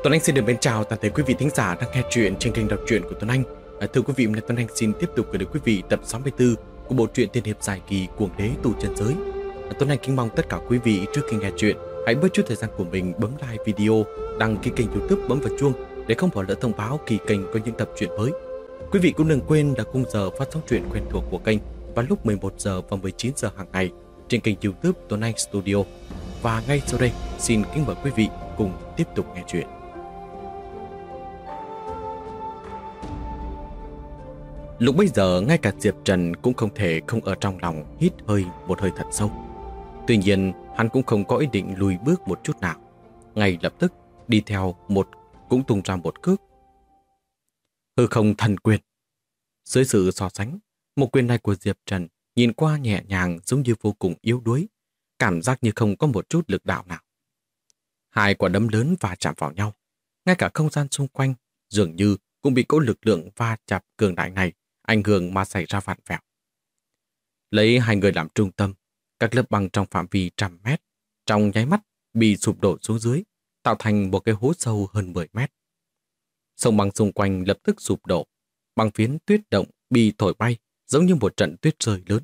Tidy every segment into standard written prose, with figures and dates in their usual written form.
Tuấn Anh xin được mến chào toàn thể quý vị thính giả đang nghe truyện trên kênh đọc truyện của Tuấn Anh. Thưa quý vị, hôm nay Tuấn Anh xin tiếp tục gửi đến quý vị tập 64 của bộ truyện tiên hiệp dài kỳ Cuồng Đế Tu Chân Giới. Tuấn Anh kính mong tất cả quý vị trước khi nghe truyện hãy bớt chút thời gian của mình bấm like video, đăng ký kênh YouTube, bấm vào chuông để không bỏ lỡ thông báo khi kênh có những tập truyện mới. Quý vị cũng đừng quên là khung giờ phát sóng truyện quen thuộc của kênh vào lúc 11 giờ và 19 giờ hàng ngày trên kênh YouTube Tuấn Anh Studio. Và ngay sau đây xin kính mời quý vị cùng tiếp tục nghe truyện. Lúc bấy giờ ngay cả Diệp Trần cũng không thể không ở trong lòng hít một hơi thật sâu. Tuy nhiên hắn cũng không có ý định lùi bước một chút nào. Ngay lập tức đi theo cũng tung ra một cước. Hư không thần quyền. Dưới sự so sánh, một quyền này của Diệp Trần nhìn qua nhẹ nhàng giống như vô cùng yếu đuối, cảm giác như không có một chút lực đạo nào. Hai quả đấm lớn va chạm vào nhau, ngay cả không gian xung quanh dường như cũng bị cỗ lực lượng va chạm cường đại này ảnh hưởng mà xảy ra vặn vẹo. Lấy hai người làm trung tâm, các lớp băng trong phạm vi trăm mét trong nháy mắt bị sụp đổ xuống dưới, tạo thành một cái hố sâu hơn 10 mét. Sông băng xung quanh lập tức sụp đổ, băng phiến tuyết động bị thổi bay giống như một trận tuyết rơi lớn.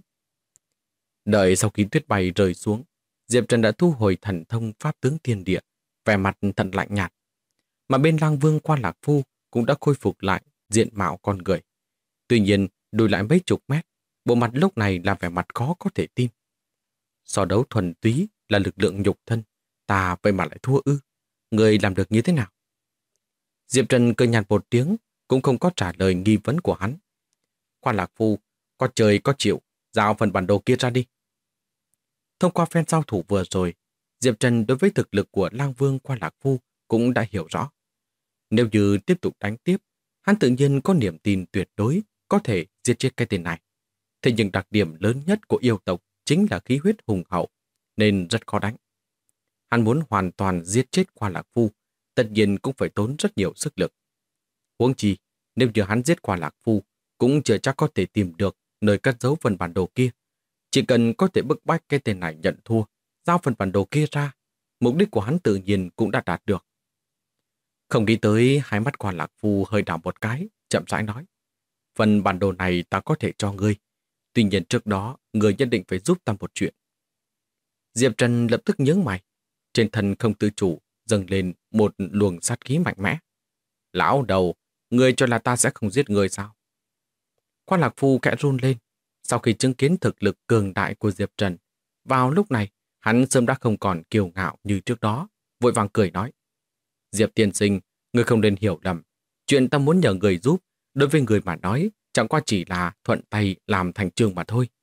Đợi sau khi tuyết bay rơi xuống, Diệp Trần đã thu hồi thần thông pháp tướng thiên địa, vẻ mặt thật lạnh nhạt. Mà bên Lang Vương Quan Lạc Phu cũng đã khôi phục lại diện mạo con người. Tuy nhiên, lùi lại mấy chục mét, bộ mặt lúc này là vẻ mặt khó có thể tin. So đấu thuần túy là lực lượng nhục thân, ta vậy mà lại thua ư? Người làm được như thế nào? Diệp Trần cười nhạt một tiếng, cũng không có trả lời nghi vấn của hắn. Quan Lạc Phu, có trời có chịu, giao phần bản đồ kia ra đi. Thông qua phen giao thủ vừa rồi, Diệp Trần đối với thực lực của Lang Vương Quan Lạc Phu cũng đã hiểu rõ. Nếu như tiếp tục đánh tiếp, hắn tự nhiên có niềm tin tuyệt đối có thể giết chết cái tên này. Thế nhưng đặc điểm lớn nhất của yêu tộc chính là khí huyết hùng hậu, nên rất khó đánh. Hắn muốn hoàn toàn giết chết Quan Lạc Phu, tất nhiên cũng phải tốn rất nhiều sức lực. Huống chi, nếu như hắn giết Quan Lạc Phu, cũng chưa chắc có thể tìm được nơi cất giấu phần bản đồ kia. Chỉ cần có thể bức bách cái tên này nhận thua, giao phần bản đồ kia ra, mục đích của hắn tự nhiên cũng đã đạt được. Không nghĩ tới, hai mắt Quan Lạc Phu hơi đảo một cái, chậm rãi nói. Phần bản đồ này ta có thể cho ngươi. Tuy nhiên trước đó, ngươi nhất định phải giúp ta một chuyện. Diệp Trần lập tức nhướng mày. Trên thân không tự chủ, dâng lên một luồng sát khí mạnh mẽ. Lão đầu, ngươi cho là ta sẽ không giết ngươi sao? Quan Lạc Phu khẽ run lên. Sau khi chứng kiến thực lực cường đại của Diệp Trần, vào lúc này, hắn sớm đã không còn kiêu ngạo như trước đó, vội vàng cười nói. Diệp tiên sinh, ngươi không nên hiểu lầm. Chuyện ta muốn nhờ người giúp, đối với người mà nói, chẳng qua chỉ là thuận tay làm thành chương mà thôi.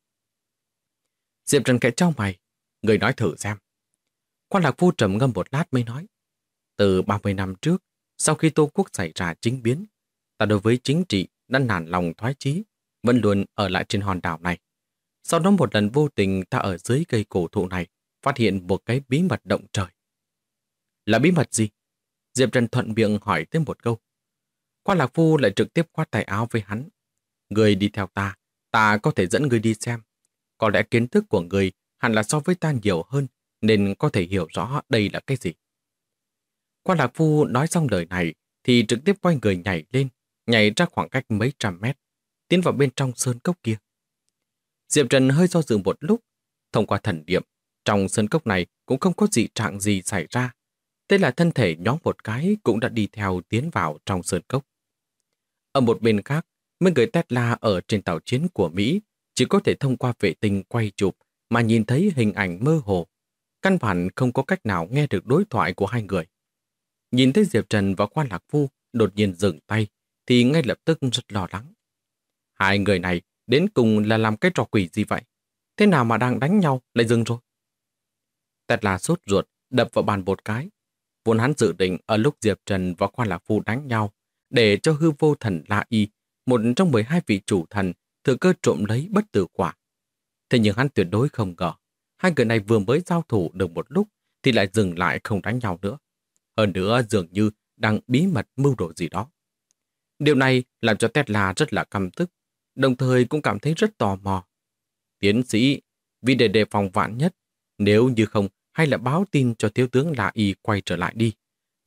Diệp Trần khẽ chau mày, người nói thử xem. Quan Lạc Phu trầm ngâm một lát mới nói. Từ 30 năm trước, sau khi Tô Quốc xảy ra chính biến, ta đối với chính trị đã nản lòng thoái chí, vẫn luôn ở lại trên hòn đảo này. Sau đó một lần vô tình ta ở dưới cây cổ thụ này, phát hiện một cái bí mật động trời. Là bí mật gì? Diệp Trần thuận miệng hỏi thêm một câu. Quan Lạc Phu lại trực tiếp khoát tay áo với hắn. Người đi theo ta, ta có thể dẫn người đi xem. Có lẽ kiến thức của người hẳn là so với ta nhiều hơn, nên có thể hiểu rõ đây là cái gì. Quan Lạc Phu nói xong lời này, thì trực tiếp quay người nhảy lên, nhảy ra khoảng cách mấy trăm mét, tiến vào bên trong sơn cốc kia. Diệp Trần hơi do dự một lúc, thông qua thần niệm, trong sơn cốc này cũng không có dị trạng gì xảy ra. Thế là thân thể nhóm một cái cũng đã đi theo tiến vào trong sơn cốc. Ở một bên khác, mấy người Tesla ở trên tàu chiến của Mỹ chỉ có thể thông qua vệ tinh quay chụp mà nhìn thấy hình ảnh mơ hồ. Căn bản không có cách nào nghe được đối thoại của hai người. Nhìn thấy Diệp Trần và Quan Lạc Phu đột nhiên dừng tay thì ngay lập tức rất lo lắng. Hai người này đến cùng là làm cái trò quỷ gì vậy? Thế nào mà đang đánh nhau lại dừng rồi? Tesla sốt ruột đập vào bàn một cái. Vốn hắn dự định ở lúc Diệp Trần và Quan Lạc Phu đánh nhau để cho hư vô thần La Y, một trong 12 vị chủ thần, thừa cơ trộm lấy bất tử quả. Thế nhưng hắn tuyệt đối không ngờ, hai người này vừa mới giao thủ được một lúc thì lại dừng lại không đánh nhau nữa. Hơn nữa dường như đang bí mật mưu đồ gì đó. Điều này làm cho Tesla rất là căm tức, đồng thời cũng cảm thấy rất tò mò. Tiến sĩ, vì để đề phòng vạn nhất, nếu như không hay là báo tin cho thiếu tướng La Y quay trở lại đi.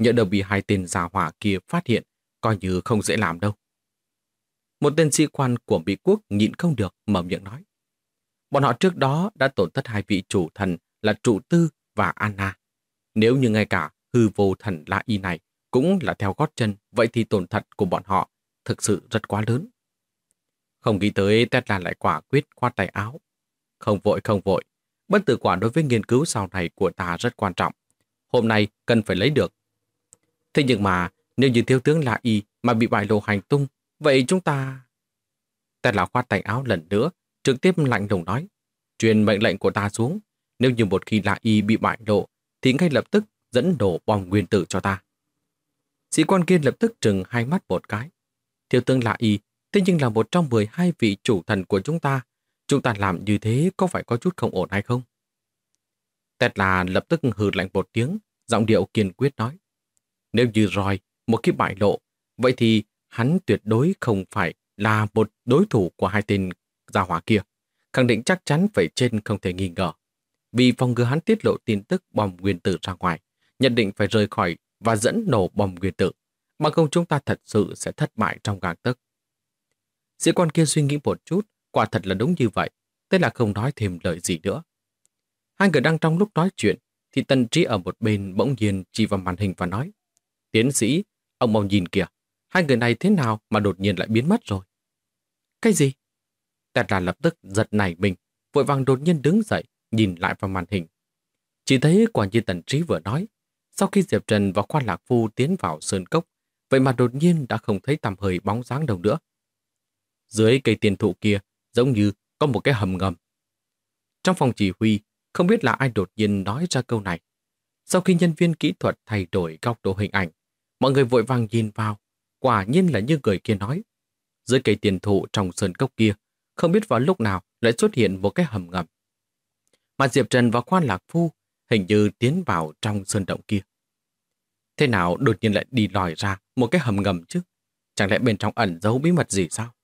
nhỡ đâu bị hai tên già hỏa kia phát hiện, coi như không dễ làm đâu. Một tên sĩ quan của Mỹ quốc nhịn không được mở miệng nói. Bọn họ trước đó đã tổn thất hai vị chủ thần là Trụ Tư và Anna. Nếu như ngay cả hư vô thần La Y này cũng là theo gót chân, vậy thì tổn thất của bọn họ thực sự rất quá lớn. Không nghĩ tới Tesla lại quả quyết khoát tay áo. Không vội, không vội. Bất tử quả đối với nghiên cứu sau này của ta rất quan trọng. Hôm nay cần phải lấy được. Thế nhưng mà nếu như thiếu tướng La Y mà bị bại lộ hành tung, vậy chúng ta... Tesla khoát tay áo lần nữa, trực tiếp lạnh lùng nói. Truyền mệnh lệnh của ta xuống. Nếu như một khi La Y bị bại lộ, thì ngay lập tức dẫn đổ bom nguyên tử cho ta. Sĩ quan kia lập tức trừng hai mắt một cái. Thiếu tướng La Y, thế nhưng là một trong 12 vị chủ thần của chúng ta. Chúng ta làm như thế có phải có chút không ổn hay không? Tesla lập tức hừ lạnh một tiếng, giọng điệu kiên quyết nói. Nếu như Roy một khi bại lộ, vậy thì hắn tuyệt đối không phải là một đối thủ của hai tên gia hỏa kia. Khẳng định chắc chắn phải trên không thể nghi ngờ. Vì phòng ngừa hắn tiết lộ tin tức bom nguyên tử ra ngoài, nhận định phải rời khỏi và dẫn nổ bom nguyên tử. Bằng không chúng ta thật sự sẽ thất bại trong gang tấc. Sĩ quan kia suy nghĩ một chút, quả thật là đúng như vậy, thế là không nói thêm lời gì nữa. Hai người đang trong lúc nói chuyện, thì Tân Trí ở một bên bỗng nhiên chỉ vào màn hình và nói: Tiến sĩ, ông mau nhìn kìa, hai người này thế nào mà đột nhiên lại biến mất rồi? Cái gì? Tesla lập tức giật nảy mình, vội vàng đột nhiên đứng dậy, nhìn lại vào màn hình. Chỉ thấy quả như Tần Trí vừa nói, sau khi Diệp Trần và Quan Lạc Phu tiến vào sơn cốc, vậy mà đột nhiên đã không thấy tầm hơi bóng dáng đâu nữa. Dưới cây tiền thụ kia, giống như có một cái hầm ngầm. Trong phòng chỉ huy, không biết là ai đột nhiên nói ra câu này. Sau khi nhân viên kỹ thuật thay đổi góc độ hình ảnh, mọi người vội vàng nhìn vào, quả nhiên là như người kia nói. Dưới cây tiền thụ trong sơn cốc kia, không biết vào lúc nào lại xuất hiện một cái hầm ngầm. Mà Diệp Trần và Quan Lạc Phu hình như tiến vào trong sơn động kia. Thế nào đột nhiên lại đi lòi ra một cái hầm ngầm chứ? Chẳng lẽ bên trong ẩn giấu bí mật gì sao?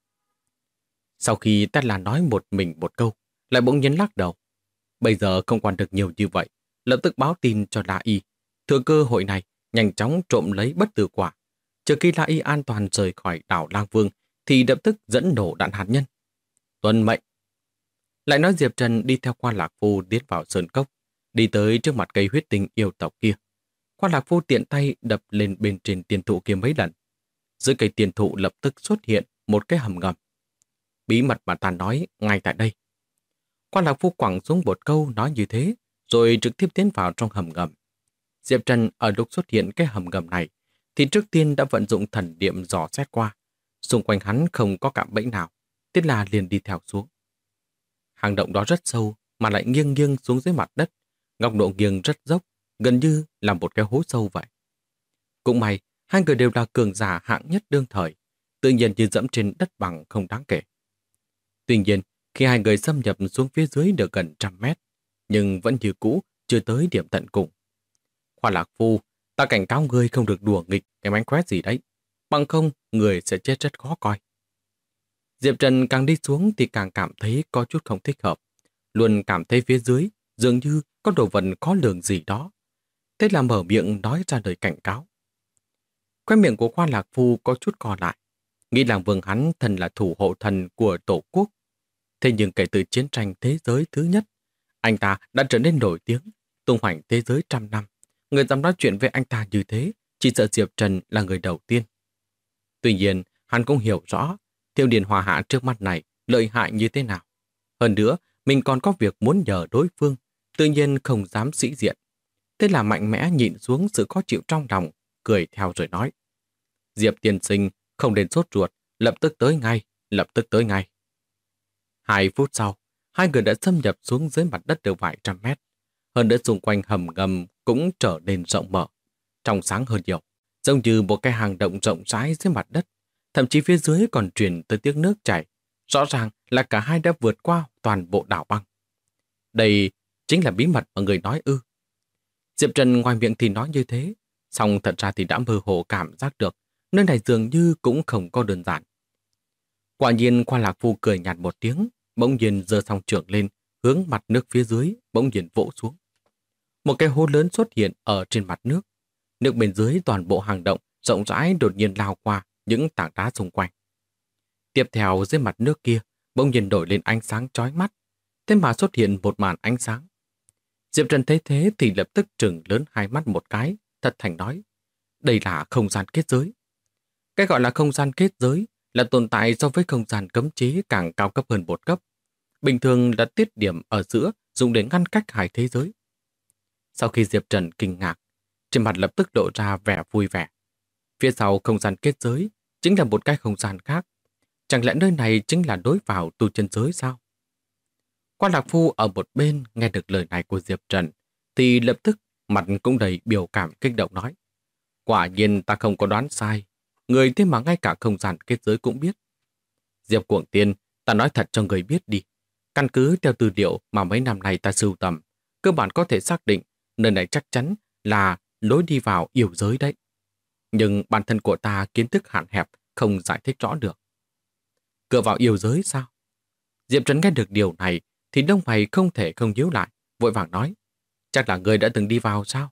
Sau khi Tesla nói một mình một câu, lại bỗng nhiên lắc đầu. Bây giờ không quản được nhiều như vậy, lập tức báo tin cho La Y. Thừa cơ hội này, nhanh chóng trộm lấy bất tử quả. Chờ khi La Y an toàn rời khỏi đảo Lang Vương, thì lập tức dẫn nổ đạn hạt nhân. Tuân mệnh. Lại nói Diệp Trần đi theo Quan Lạc Phu tiến vào sơn cốc, đi tới trước mặt cây huyết tinh yêu tộc kia. Quan Lạc Phu tiện tay đập lên bên trên tiền thụ kia mấy lần. Dưới cây tiền thụ lập tức xuất hiện một cái hầm ngầm. Bí mật mà ta nói ngay tại đây. Quan Lạc Phu quẳng xuống một câu nói như thế, rồi trực tiếp tiến vào trong hầm ngầm. Diệp Trần ở lúc xuất hiện cái hầm ngầm này, thì trước tiên đã vận dụng thần niệm dò xét qua. Xung quanh hắn không có cạm bẫy nào, thế là liền đi theo xuống. Hang động đó rất sâu, mà lại nghiêng nghiêng xuống dưới mặt đất. Góc độ nghiêng rất dốc, gần như là một cái hố sâu vậy. Cũng may, hai người đều là cường giả hạng nhất đương thời, tự nhiên như dẫm trên đất bằng không đáng kể. Tuy nhiên, khi hai người xâm nhập xuống phía dưới được gần 100 mét, nhưng vẫn như cũ, chưa tới điểm tận cùng. Khoa Lạc Phu, ta cảnh cáo người không được đùa nghịch cái mánh khóe gì đấy, bằng không người sẽ chết rất khó coi. Diệp Trần càng đi xuống thì càng cảm thấy có chút không thích hợp, luôn cảm thấy phía dưới dường như có đồ vật khó lường gì đó. Thế là mở miệng nói ra lời cảnh cáo. Khóe miệng của Khoa Lạc Phu có chút co lại, nghĩ rằng vương hắn thần là thủ hộ thần của Tổ quốc. Thế nhưng kể từ chiến tranh thế giới thứ nhất, anh ta đã trở nên nổi tiếng, tung hoành thế giới 100 năm. Người dám nói chuyện với anh ta như thế, chỉ sợ Diệp Trần là người đầu tiên. Tuy nhiên, hắn cũng hiểu rõ Thiêu Điền Hòa Hạ trước mắt này lợi hại như thế nào. Hơn nữa, mình còn có việc muốn nhờ đối phương, tự nhiên không dám sĩ diện. Thế là mạnh mẽ nhịn xuống sự khó chịu trong lòng, cười theo rồi nói. Diệp tiên sinh không nên sốt ruột, lập tức tới ngay, lập tức tới ngay. 2 phút sau, hai người đã xâm nhập xuống dưới mặt đất được vài trăm mét. Hơn nữa xung quanh hầm ngầm cũng trở nên rộng mở, trong sáng hơn nhiều, giống như một cái hang động rộng rãi dưới mặt đất. Thậm chí phía dưới còn truyền tới tiếng nước chảy. Rõ ràng là cả hai đã vượt qua toàn bộ đảo băng. Đây chính là bí mật mà người nói ư? Diệp Trần ngoài miệng thì nói như thế, song thật ra thì đã mơ hồ cảm giác được nơi này dường như cũng không có đơn giản. Quả nhiên Khoa Lạc Phu cười nhạt một tiếng, bỗng nhiên giơ song trưởng lên, hướng mặt nước phía dưới, bỗng nhiên vỗ xuống. Một cái hố lớn xuất hiện ở trên mặt nước. Nước bên dưới toàn bộ hang động rộng rãi đột nhiên lao qua những tảng đá xung quanh. Tiếp theo dưới mặt nước kia bỗng nhiên đổi lên ánh sáng chói mắt, thế mà xuất hiện một màn ánh sáng. Diệp Trần thấy thế thì lập tức trừng lớn hai mắt một cái, thật thành nói, đây là không gian kết giới. Cái gọi là không gian kết giới là tồn tại so với không gian cấm chế càng cao cấp hơn một cấp. Bình thường là tiết điểm ở giữa dùng để ngăn cách hai thế giới. Sau khi Diệp Trần kinh ngạc, trên mặt lập tức lộ ra vẻ vui vẻ. Phía sau không gian kết giới chính là một cái không gian khác. Chẳng lẽ nơi này chính là đối vào tu chân giới sao? Quan Lạc Phu ở một bên nghe được lời này của Diệp Trần thì lập tức mặt cũng đầy biểu cảm kích động nói. Quả nhiên ta không có đoán sai. Người thế mà ngay cả không gian kết giới cũng biết. Diệp Cuồng Tiên, ta nói thật cho người biết đi. Căn cứ theo tư liệu mà mấy năm nay ta sưu tầm, cơ bản có thể xác định nơi này chắc chắn là lối đi vào yêu giới đấy. Nhưng bản thân của ta kiến thức hạn hẹp, không giải thích rõ được. Cửa vào yêu giới sao? Diệp Trần nghe được điều này thì lông mày không thể không nhíu lại, vội vàng nói. Chắc là người đã từng đi vào sao?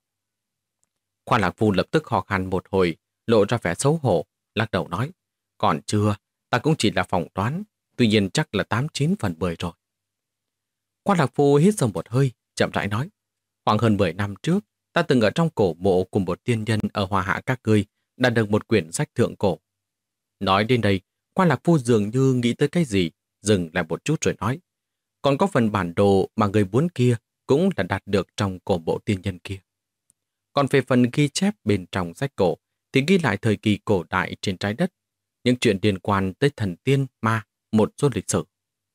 Khoa Lạc Phu lập tức ho khan một hồi, lộ ra vẻ xấu hổ, lắc đầu nói. Còn chưa, ta cũng chỉ là phỏng đoán, tuy nhiên chắc là 89/10 rồi. Khoa Lạc Phu hít sâu một hơi, chậm rãi nói. Khoảng hơn 10 năm trước, ta từng ở trong cổ mộ cùng một tiên nhân ở Hoa Hạ các ngươi, đạt được một quyển sách thượng cổ. Nói đến đây, Khoa Lạc Phu dường như nghĩ tới cái gì, dừng lại một chút rồi nói. Còn có phần bản đồ mà người muốn kia cũng là đạt được trong cổ mộ tiên nhân kia. Còn về phần ghi chép bên trong sách cổ thì ghi lại thời kỳ cổ đại trên trái đất, những chuyện liên quan tới thần tiên, ma, một số lịch sử.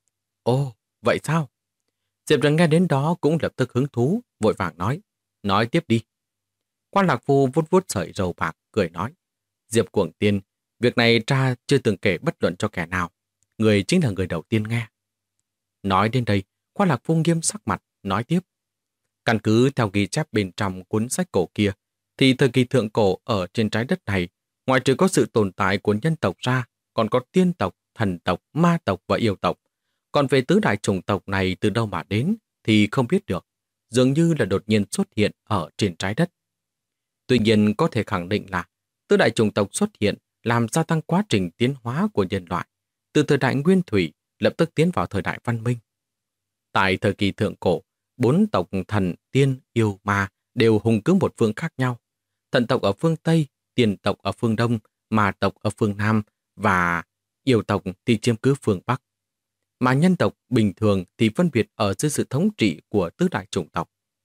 Ồ, vậy sao? Diệp Trần nghe đến đó cũng lập tức hứng thú, vội vàng nói. Nói tiếp đi. Quan Lạc Phu vuốt vuốt sợi râu bạc, cười nói. Diệp Cuồng Tiên, việc này cha chưa từng kể bất luận cho kẻ nào. Người chính là người đầu tiên nghe. Nói đến đây, Quan Lạc Phu nghiêm sắc mặt, nói tiếp. Căn cứ theo ghi chép bên trong cuốn sách cổ kia, thì thời kỳ thượng cổ ở trên trái đất này, ngoài trừ có sự tồn tại của nhân tộc ra, còn có tiên tộc, thần tộc, ma tộc và yêu tộc. Còn về tứ đại chủng tộc này từ đâu mà đến thì không biết được, dường như là đột nhiên xuất hiện ở trên trái đất. Tuy nhiên có thể khẳng định là tứ đại chủng tộc xuất hiện làm gia tăng quá trình tiến hóa của nhân loại, từ thời đại nguyên thủy lập tức tiến vào thời đại văn minh. Tại thời kỳ thượng cổ, 4 tộc thần, tiên, yêu, ma đều hùng cứ một phương khác nhau. Thần tộc ở phương Tây, tiên tộc ở phương Đông, ma tộc ở phương Nam và yêu tộc thì chiếm cứ phương Bắc. Mà nhân tộc bình thường thì phân biệt ở dưới sự thống trị của tứ đại chủng tộc.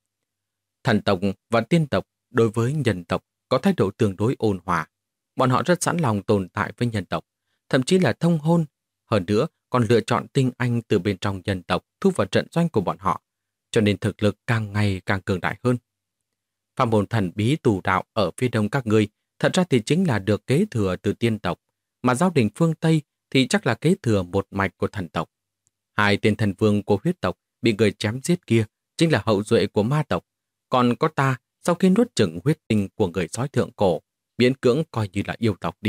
Thần tộc và tiên tộc đối với nhân tộc có thái độ tương đối ôn hòa. Bọn họ rất sẵn lòng tồn tại với nhân tộc, thậm chí là thông hôn. Hơn nữa còn lựa chọn tinh anh từ bên trong nhân tộc thu vào trận doanh của bọn họ, cho nên thực lực càng ngày càng cường đại hơn. Pháp môn thần bí tù đạo ở phía đông các ngươi thật ra thì chính là được kế thừa từ tiên tộc, mà giáo đình phương Tây thì chắc là kế thừa một mạch của thần tộc. Hai tên thần vương của huyết tộc bị người chém giết kia chính là hậu duệ của ma tộc, còn có ta sau khi nuốt chửng huyết tinh của người sói thượng cổ, miễn cưỡng coi như là yêu tộc đi.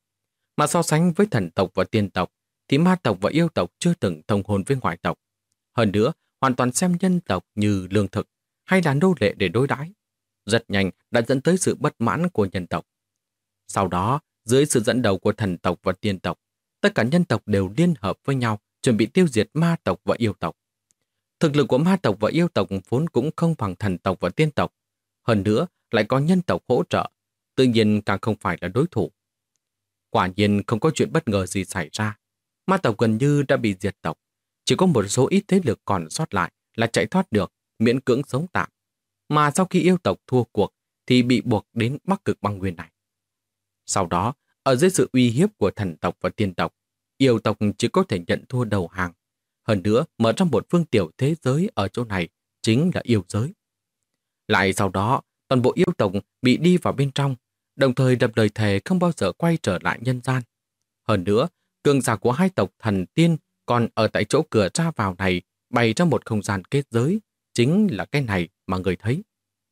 Mà so sánh với thần tộc và tiên tộc thì ma tộc và yêu tộc chưa từng thông hôn với ngoại tộc. Hơn nữa, hoàn toàn xem nhân tộc như lương thực hay là nô lệ để đối đãi. Rất nhanh đã dẫn tới sự bất mãn của nhân tộc. Sau đó, dưới sự dẫn đầu của thần tộc và tiên tộc, tất cả nhân tộc đều liên hợp với nhau chuẩn bị tiêu diệt ma tộc và yêu tộc. Thực lực của ma tộc và yêu tộc vốn cũng không bằng thần tộc và tiên tộc. Hơn nữa, lại có nhân tộc hỗ trợ, tự nhiên càng không phải là đối thủ. Quả nhiên không có chuyện bất ngờ gì xảy ra. Ma tộc gần như đã bị diệt tộc. Chỉ có một số ít thế lực còn sót lại là chạy thoát được, miễn cưỡng sống tạm. Mà sau khi yêu tộc thua cuộc thì bị buộc đến Bắc Cực băng nguyên này. Sau đó, ở dưới sự uy hiếp của thần tộc và tiên tộc, yêu tộc chỉ có thể nhận thua đầu hàng. Hơn nữa, mở ra một phương tiểu thế giới ở chỗ này, chính là yêu giới. Lại sau đó, toàn bộ yêu tộc bị đi vào bên trong, đồng thời đập lời thề không bao giờ quay trở lại nhân gian. Hơn nữa, cường giả của hai tộc thần tiên còn ở tại chỗ cửa ra vào này bày ra một không gian kết giới, chính là cái này mà người thấy.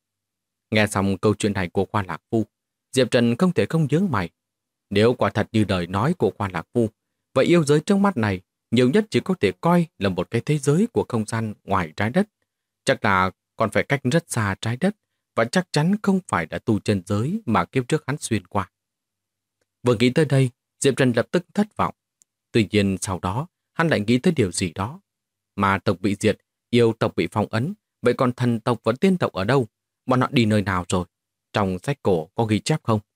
Nghe xong câu chuyện này của Quan Lạc Phu, Diệp Trần không thể không nhướng mày. Nếu quả thật như lời nói của Quan Lạc Phu, vậy yêu giới trước mắt này nhiều nhất chỉ có thể coi là một cái thế giới của không gian ngoài trái đất. Chắc là còn phải cách rất xa trái đất và chắc chắn không phải là tu chân giới mà kiếp trước hắn xuyên qua. Vừa nghĩ tới đây, Diệp Trần lập tức thất vọng. Tuy nhiên sau đó, hắn lại nghĩ tới điều gì đó. Mà tộc bị diệt, yêu tộc bị phong ấn, vậy còn thần tộc và tiên tộc ở đâu? Bọn họ đi nơi nào rồi? Trong sách cổ có ghi chép không?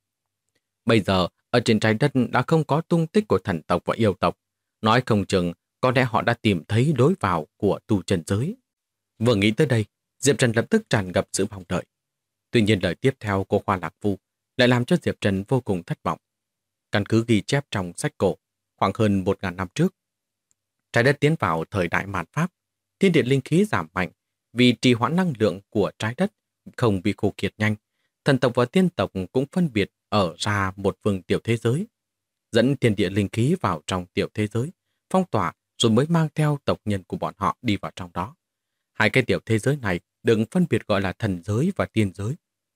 Bây giờ, ở trên trái đất đã không có tung tích của thần tộc và yêu tộc. Nói không chừng, có lẽ họ đã tìm thấy lối vào của tu chân giới. Vừa nghĩ tới đây, Diệp Trần lập tức tràn ngập sự mong đợi. Tuy nhiên lời tiếp theo của Khoa Lạc Phu lại làm cho Diệp Trần vô cùng thất vọng. Căn cứ ghi chép trong sách cổ, khoảng hơn 1.000 năm trước, trái đất tiến vào thời đại mạt Pháp, thiên địa linh khí giảm mạnh vì trì hoãn năng lượng của trái đất không bị khô kiệt nhanh. Thần tộc và tiên tộc cũng phân biệt ở ra một vùng tiểu thế giới, dẫn thiên địa linh khí vào trong tiểu thế giới, phong tỏa rồi mới mang theo tộc nhân của bọn họ đi vào trong đó. Hai cái tiểu thế giới này được phân biệt gọi là thần giới và tiên giới.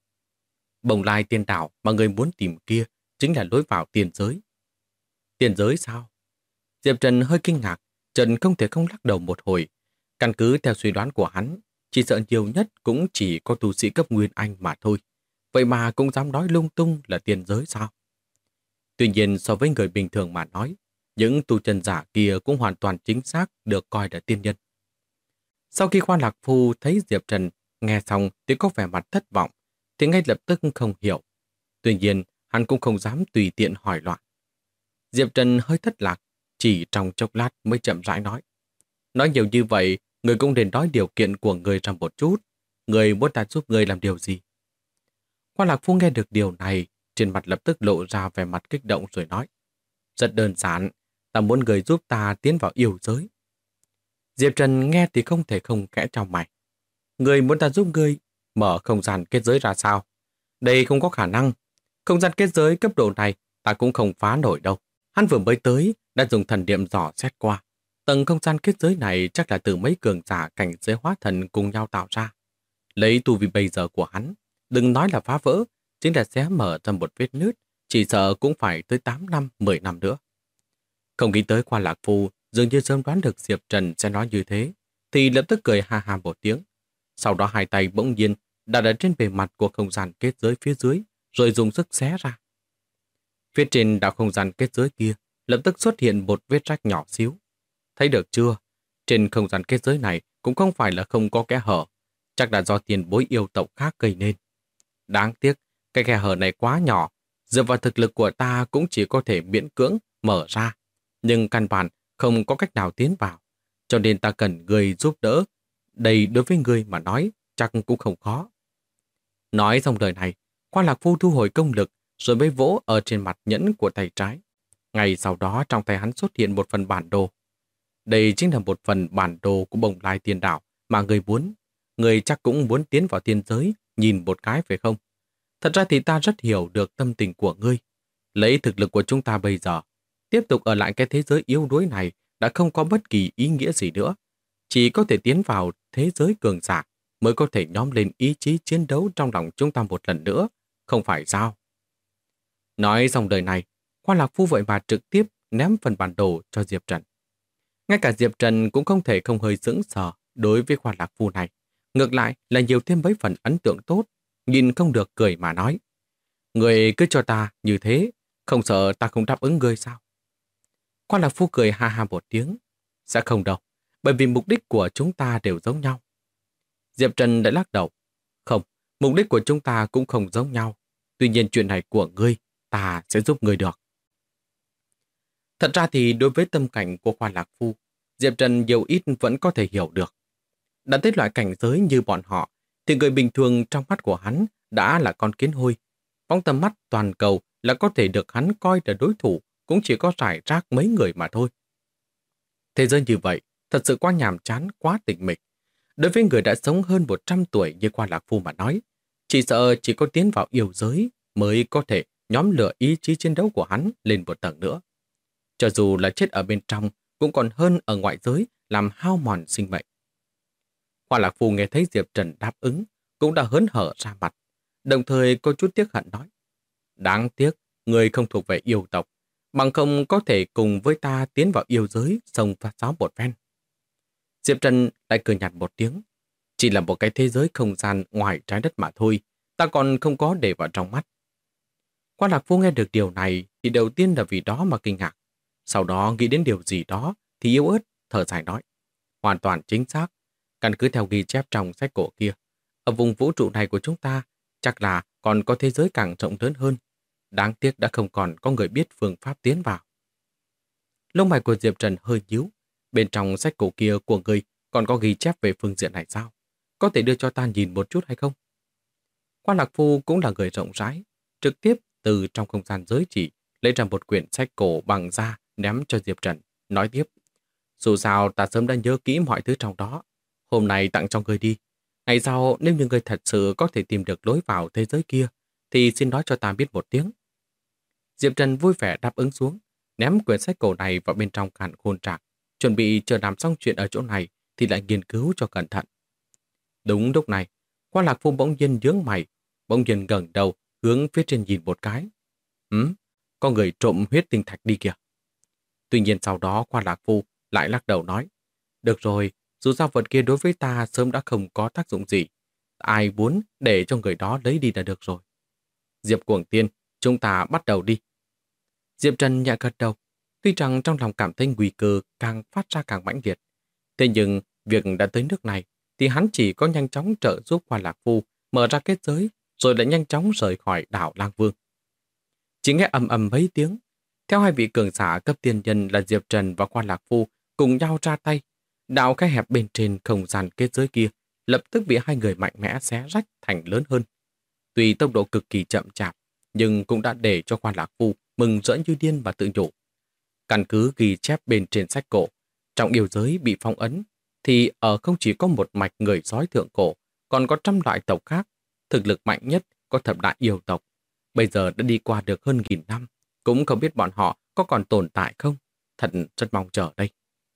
Bồng Lai tiên đảo mà người muốn tìm kia chính là lối vào tiên giới. Tiên giới sao? Diệp Trần hơi kinh ngạc, Trần không thể không lắc đầu một hồi. Căn cứ theo suy đoán của hắn, chỉ sợ nhiều nhất cũng chỉ có tu sĩ cấp Nguyên Anh mà thôi. Vậy mà cũng dám nói lung tung là tiên giới sao? Tuy nhiên so với người bình thường mà nói, những tu chân giả kia cũng hoàn toàn chính xác được coi là tiên nhân. Sau khi Khoa Lạc Phu thấy Diệp Trần nghe xong thì có vẻ mặt thất vọng, thì ngay lập tức không hiểu. Tuy nhiên, hắn cũng không dám tùy tiện hỏi loạn. Diệp Trần hơi thất lạc, chỉ trong chốc lát mới chậm rãi nói. Nói nhiều như vậy, người cũng nên nói điều kiện của người ra một chút. Người muốn ta giúp người làm điều gì? Khoa Lạc Phu nghe được điều này, trên mặt lập tức lộ ra vẻ mặt kích động rồi nói. Rất đơn giản, ta muốn người giúp ta tiến vào yêu giới. Diệp Trần nghe thì không thể không khẽ chau mày. Người muốn ta giúp người mở không gian kết giới ra sao? Đây không có khả năng. Không gian kết giới cấp độ này ta cũng không phá nổi đâu. Hắn vừa mới tới đã dùng thần niệm dò xét qua. Tầng không gian kết giới này chắc là từ mấy cường giả cảnh giới hóa thần cùng nhau tạo ra. Lấy tu vi bây giờ của hắn, đừng nói là phá vỡ, chính là xé mở ra một vết nứt, chỉ sợ cũng phải tới 8 năm, 10 năm nữa. Không nghĩ tới Khoa Lạc Phu dường như sớm đoán được Diệp Trần sẽ nói như thế, thì lập tức cười ha ha một tiếng. Sau đó hai tay bỗng nhiên đặt ở trên bề mặt của không gian kết giới phía dưới, rồi dùng sức xé ra. Phía trên đạo không gian kết giới kia lập tức xuất hiện một vết rách nhỏ xíu. Thấy được chưa? Trên không gian kết giới này cũng không phải là không có kẽ hở, chắc là do tiền bối yêu tộc khác gây nên. Đáng tiếc, cái khe hở này quá nhỏ, dựa vào thực lực của ta cũng chỉ có thể miễn cưỡng mở ra, nhưng căn bản không có cách nào tiến vào, cho nên ta cần người giúp đỡ. Đây đối với người mà nói chắc cũng không khó. Nói xong lời này, Khoa Lạc Phu thu hồi công lực rồi mới vỗ ở trên mặt nhẫn của tay trái. Ngay sau đó trong tay hắn xuất hiện một phần bản đồ. Đây chính là một phần bản đồ của Bồng Lai Tiên Đảo mà người muốn. Người chắc cũng muốn tiến vào tiên giới nhìn một cái phải không? Thật ra thì ta rất hiểu được tâm tình của ngươi. Lấy thực lực của chúng ta bây giờ, tiếp tục ở lại cái thế giới yếu đuối này đã không có bất kỳ ý nghĩa gì nữa. Chỉ có thể tiến vào thế giới cường giả mới có thể nhóm lên ý chí chiến đấu trong lòng chúng ta một lần nữa, không phải sao? Nói xong lời này, Khoa Lạc Phu vậy mà trực tiếp ném phần bản đồ cho Diệp Trần. Ngay cả Diệp Trần cũng không thể không hơi sững sờ đối với Khoa Lạc Phu này. Ngược lại là nhiều thêm mấy phần ấn tượng tốt, nhìn không được cười mà nói. Người cứ cho ta như thế, không sợ ta không đáp ứng ngươi sao? Khoa Lạc Phu cười ha ha một tiếng. Sẽ không đâu, bởi vì mục đích của chúng ta đều giống nhau. Diệp Trần đã lắc đầu. Không, mục đích của chúng ta cũng không giống nhau. Tuy nhiên chuyện này của ngươi, ta sẽ giúp ngươi được. Thật ra thì đối với tâm cảnh của Khoa Lạc Phu, Diệp Trần nhiều ít vẫn có thể hiểu được. Đã tới loại cảnh giới như bọn họ, thì người bình thường trong mắt của hắn đã là con kiến hôi. Phóng tầm mắt toàn cầu là có thể được hắn coi là đối thủ, cũng chỉ có rải rác mấy người mà thôi. Thế giới như vậy, thật sự quá nhàm chán, quá tịch mịch. Đối với người đã sống hơn 100 tuổi như Khoa Lạc Phu mà nói, chỉ sợ chỉ có tiến vào yêu giới mới có thể nhóm lửa ý chí chiến đấu của hắn lên một tầng nữa. Cho dù là chết ở bên trong, cũng còn hơn ở ngoại giới làm hao mòn sinh mệnh. Khoa Lạc Phu nghe thấy Diệp Trần đáp ứng, cũng đã hớn hở ra mặt, đồng thời có chút tiếc hận nói. Đáng tiếc, người không thuộc về yêu tộc, bằng không có thể cùng với ta tiến vào yêu giới, xông pha sáo một phen. Diệp Trần lại cười nhạt một tiếng. Chỉ là một cái thế giới không gian ngoài trái đất mà thôi, ta còn không có để vào trong mắt. Quan Lạc Phu nghe được điều này thì đầu tiên là vì đó mà kinh ngạc. Sau đó nghĩ đến điều gì đó thì yếu ớt, thở dài nói. Hoàn toàn chính xác, căn cứ theo ghi chép trong sách cổ kia. Ở vùng vũ trụ này của chúng ta, chắc là còn có thế giới càng rộng lớn hơn. Đáng tiếc đã không còn có người biết phương pháp tiến vào. Lông mày của Diệp Trần hơi nhíu. Bên trong sách cổ kia của người còn có ghi chép về phương diện này sao? Có thể đưa cho ta nhìn một chút hay không? Quan Lạc Phu cũng là người rộng rãi, trực tiếp từ trong không gian giới chỉ lấy ra một quyển sách cổ bằng da ném cho Diệp Trần, nói tiếp. Dù sao ta sớm đã nhớ kỹ mọi thứ trong đó. Hôm nay tặng cho người đi. Ngày sau nếu như người thật sự có thể tìm được lối vào thế giới kia thì xin nói cho ta biết một tiếng. Diệp Trần vui vẻ đáp ứng xuống, ném quyển sách cổ này vào bên trong càn khôn trạc, chuẩn bị chờ làm xong chuyện ở chỗ này thì lại nghiên cứu cho cẩn thận. Đúng lúc này, Quan Lạc Phu bỗng nhiên nhướng mày, bỗng nhiên ngẩng đầu hướng phía trên nhìn một cái. Có người trộm huyết tinh thạch đi kìa. Tuy nhiên sau đó Quan Lạc Phu lại lắc đầu nói, được rồi, dù sao vật kia đối với ta sớm đã không có tác dụng gì. Ai muốn để cho người đó lấy đi là được rồi. Diệp Cuồng Tiên, chúng ta bắt đầu đi. Diệp Trần nhẹ gật đầu, tuy rằng trong lòng cảm thấy nguy cơ càng phát ra càng mãnh liệt. Thế nhưng việc đã tới nước này thì hắn chỉ có nhanh chóng trợ giúp Quan Lạc Phu mở ra kết giới rồi lại nhanh chóng rời khỏi đảo Lang Vương. Chỉ nghe ầm ầm mấy tiếng, theo hai vị cường giả cấp tiên nhân là Diệp Trần và Quan Lạc Phu cùng nhau ra tay, đạo khe hẹp bên trên không gian kết giới kia lập tức bị hai người mạnh mẽ xé rách thành lớn hơn. Tuy tốc độ cực kỳ chậm chạp, nhưng cũng đã để cho Quan Lạc Phu mừng rỡ như điên và tự nhủ. Căn cứ ghi chép bên trên sách cổ, trong yêu giới bị phong ấn, thì ở không chỉ có một mạch người sói thượng cổ, còn có trăm loại tộc khác. Thực lực mạnh nhất có thập đại yêu tộc. Bây giờ đã đi qua được hơn 1000 năm, cũng không biết bọn họ có còn tồn tại không. Thật rất mong chờ đây.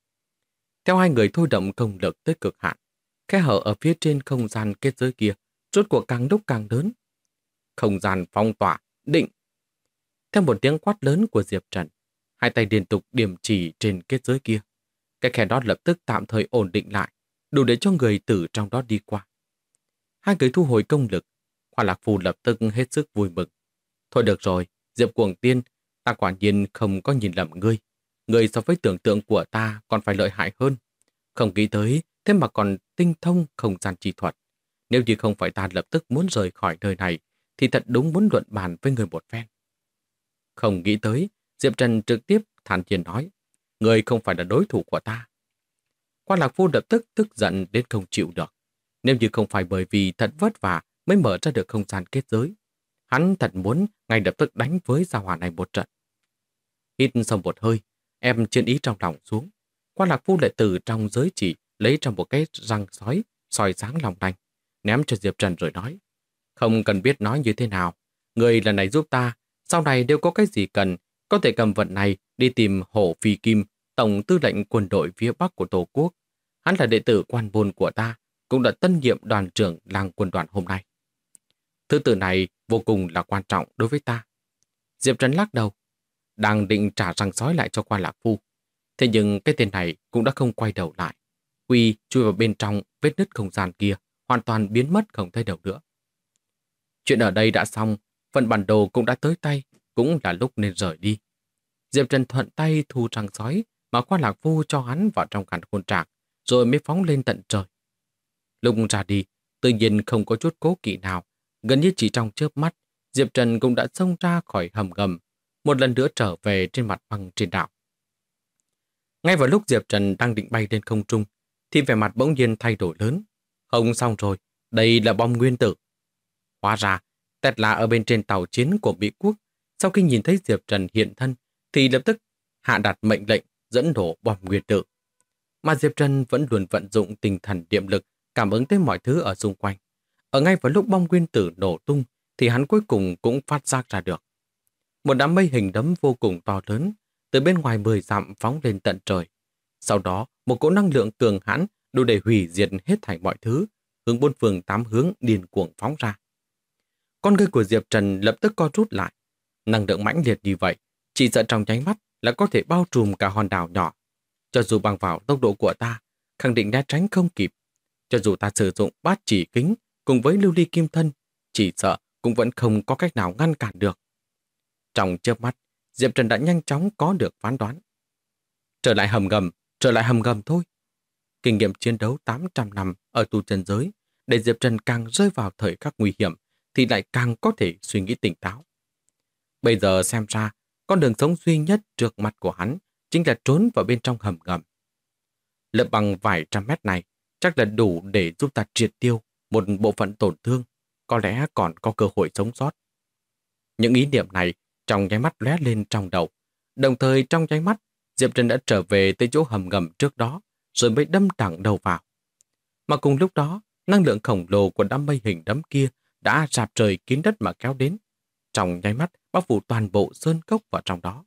Theo hai người thôi động công lực tới cực hạn, khe hở ở phía trên không gian kết giới kia rốt cuộc càng lúc càng lớn. Không gian phong tỏa, định. Theo một tiếng quát lớn của Diệp Trần, hai tay liên tục điểm chỉ trên kết giới kia. Cái khe đó lập tức tạm thời ổn định lại, đủ để cho người từ trong đó đi qua. Hai người thu hồi công lực, Quan Lạc Phu lập tức hết sức vui mừng. Thôi được rồi, Diệp Cuồng Tiên, ta quả nhiên không có nhìn lầm ngươi. Ngươi so với tưởng tượng của ta còn phải lợi hại hơn. Không nghĩ tới, thế mà còn tinh thông không gian chi thuật. Nếu như không phải ta lập tức muốn rời khỏi nơi này, thì thật đúng muốn luận bàn với người một phen. Không nghĩ tới, Diệp Trần trực tiếp thản nhiên nói, ngươi không phải là đối thủ của ta. Quan Lạc Phu lập tức tức giận đến không chịu được. Nếu như không phải bởi vì thật vất vả mới mở ra được không gian kết giới, hắn thật muốn ngay lập tức đánh với gia hỏa này một trận. Hít sâu một hơi, em chiến ý trong lòng xuống. Quan Lạc Phu lại từ trong giới chỉ lấy ra một cái răng sói, soi sáng lòng lanh, ném cho Diệp Trần rồi nói, không cần biết nói như thế nào. Người lần này giúp ta, sau này nếu có cái gì cần, có thể cầm vật này đi tìm Hổ Phi Kim, Tổng tư lệnh quân đội phía Bắc của Tổ quốc. Hắn là đệ tử quan môn của ta, cũng là tân nhiệm đoàn trưởng làng quân đoàn hôm nay. Thứ tự này vô cùng là quan trọng đối với ta. Diệp Trần lắc đầu, đang định trả răng sói lại cho Quan Lạc Phu. Thế nhưng cái tên này cũng đã không quay đầu lại. Quy chui vào bên trong vết nứt không gian kia, hoàn toàn biến mất không thấy đâu nữa. Chuyện ở đây đã xong, phần bản đồ cũng đã tới tay, cũng là lúc nên rời đi. Diệp Trần thuận tay thu răng sói mà Quan Lạc Phu cho hắn vào trong càn khôn trạc, rồi mới phóng lên tận trời. Lúc ra đi, tự nhiên không có chút cố kỵ nào, gần như chỉ trong chớp mắt, Diệp Trần cũng đã xông ra khỏi hầm ngầm, một lần nữa trở về trên mặt băng trên đảo. Ngay vào lúc Diệp Trần đang định bay lên không trung, thì vẻ mặt bỗng nhiên thay đổi lớn. Không xong rồi, đây là bom nguyên tử. Hóa ra, Tesla ở bên trên tàu chiến của Mỹ Quốc, sau khi nhìn thấy Diệp Trần hiện thân, thì lập tức hạ đặt mệnh lệnh dẫn nổ bom nguyên tử. Mà Diệp Trần vẫn luôn vận dụng tinh thần niệm lực cảm ứng tới mọi thứ ở xung quanh. Ở ngay vào lúc bom nguyên tử nổ tung, thì hắn cuối cùng cũng phát giác ra được. Một đám mây hình đấm vô cùng to lớn, từ bên ngoài 10 dặm phóng lên tận trời. Sau đó, một cỗ năng lượng cường hãn đủ để hủy diệt hết thảy mọi thứ, hướng bốn phương tám hướng điên cuồng phóng ra. Con ngươi của Diệp Trần lập tức co rút lại. Năng lượng mãnh liệt như vậy, chỉ sợ trong nháy mắt là có thể bao trùm cả hòn đảo nhỏ. Cho dù bằng vào tốc độ của ta, khẳng định né tránh không kịp. Cho dù ta sử dụng bát chỉ kính cùng với lưu ly kim thân, chỉ sợ cũng vẫn không có cách nào ngăn cản được. Trong chớp mắt, Diệp Trần đã nhanh chóng có được phán đoán. Trở lại hầm ngầm thôi. Kinh nghiệm chiến đấu 800 năm ở tu chân giới, để Diệp Trần càng rơi vào thời khắc nguy hiểm, thì lại càng có thể suy nghĩ tỉnh táo. Bây giờ xem ra, con đường sống duy nhất trước mặt của hắn chính là trốn vào bên trong hầm ngầm. Lớp bằng vài trăm mét này chắc là đủ để giúp ta triệt tiêu một bộ phận tổn thương, có lẽ còn có cơ hội sống sót. Những ý niệm này trong nháy mắt lóe lên trong đầu, đồng thời trong nháy mắt Diệp Trần đã trở về tới chỗ hầm ngầm trước đó, rồi mới đâm thẳng đầu vào. Mà cùng lúc đó, năng lượng khổng lồ của đám mây hình đấm kia đã rạp trời kín đất mà kéo đến, trong nháy mắt bao phủ toàn bộ sơn cốc vào trong đó.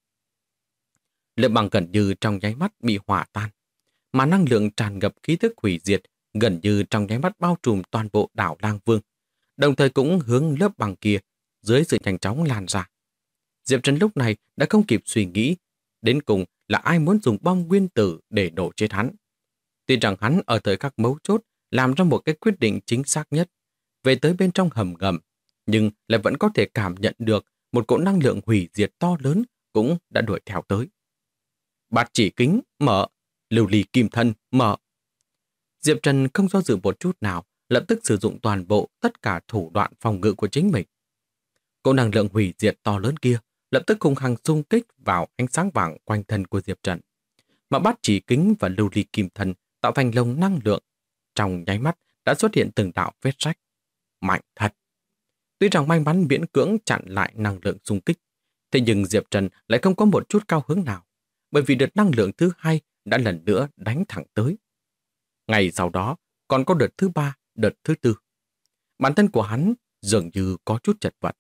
Lớp bằng gần như trong nháy mắt bị hỏa tan, mà năng lượng tràn ngập khí thức hủy diệt gần như trong nháy mắt bao trùm toàn bộ đảo Lang Vương, đồng thời cũng hướng lớp bằng kia dưới sự nhanh chóng lan ra. Diệp Trần lúc này đã không kịp suy nghĩ, đến cùng là ai muốn dùng bom nguyên tử để nổ chết hắn. Tuy rằng hắn ở thời khắc mấu chốt làm ra một cái quyết định chính xác nhất, về tới bên trong hầm ngầm, nhưng lại vẫn có thể cảm nhận được một cỗ năng lượng hủy diệt to lớn cũng đã đuổi theo tới. Bát chỉ kính, mở. Lưu ly kim thân, mở. Diệp Trần không do dự một chút nào, lập tức sử dụng toàn bộ tất cả thủ đoạn phòng ngự của chính mình. Cỗ năng lượng hủy diệt to lớn kia lập tức hung hăng xung kích vào ánh sáng vàng quanh thân của Diệp Trần. Mà bát chỉ kính và lưu ly kim thân tạo thành lồng năng lượng, trong nháy mắt đã xuất hiện từng đạo vết rách. Mạnh thật! Tuy rằng may mắn miễn cưỡng chặn lại năng lượng xung kích, thế nhưng Diệp Trần lại không có một chút cao hứng nào, bởi vì đợt năng lượng thứ hai đã lần nữa đánh thẳng tới. Ngày sau đó, còn có đợt thứ ba, đợt thứ tư. Bản thân của hắn dường như có chút chật vật.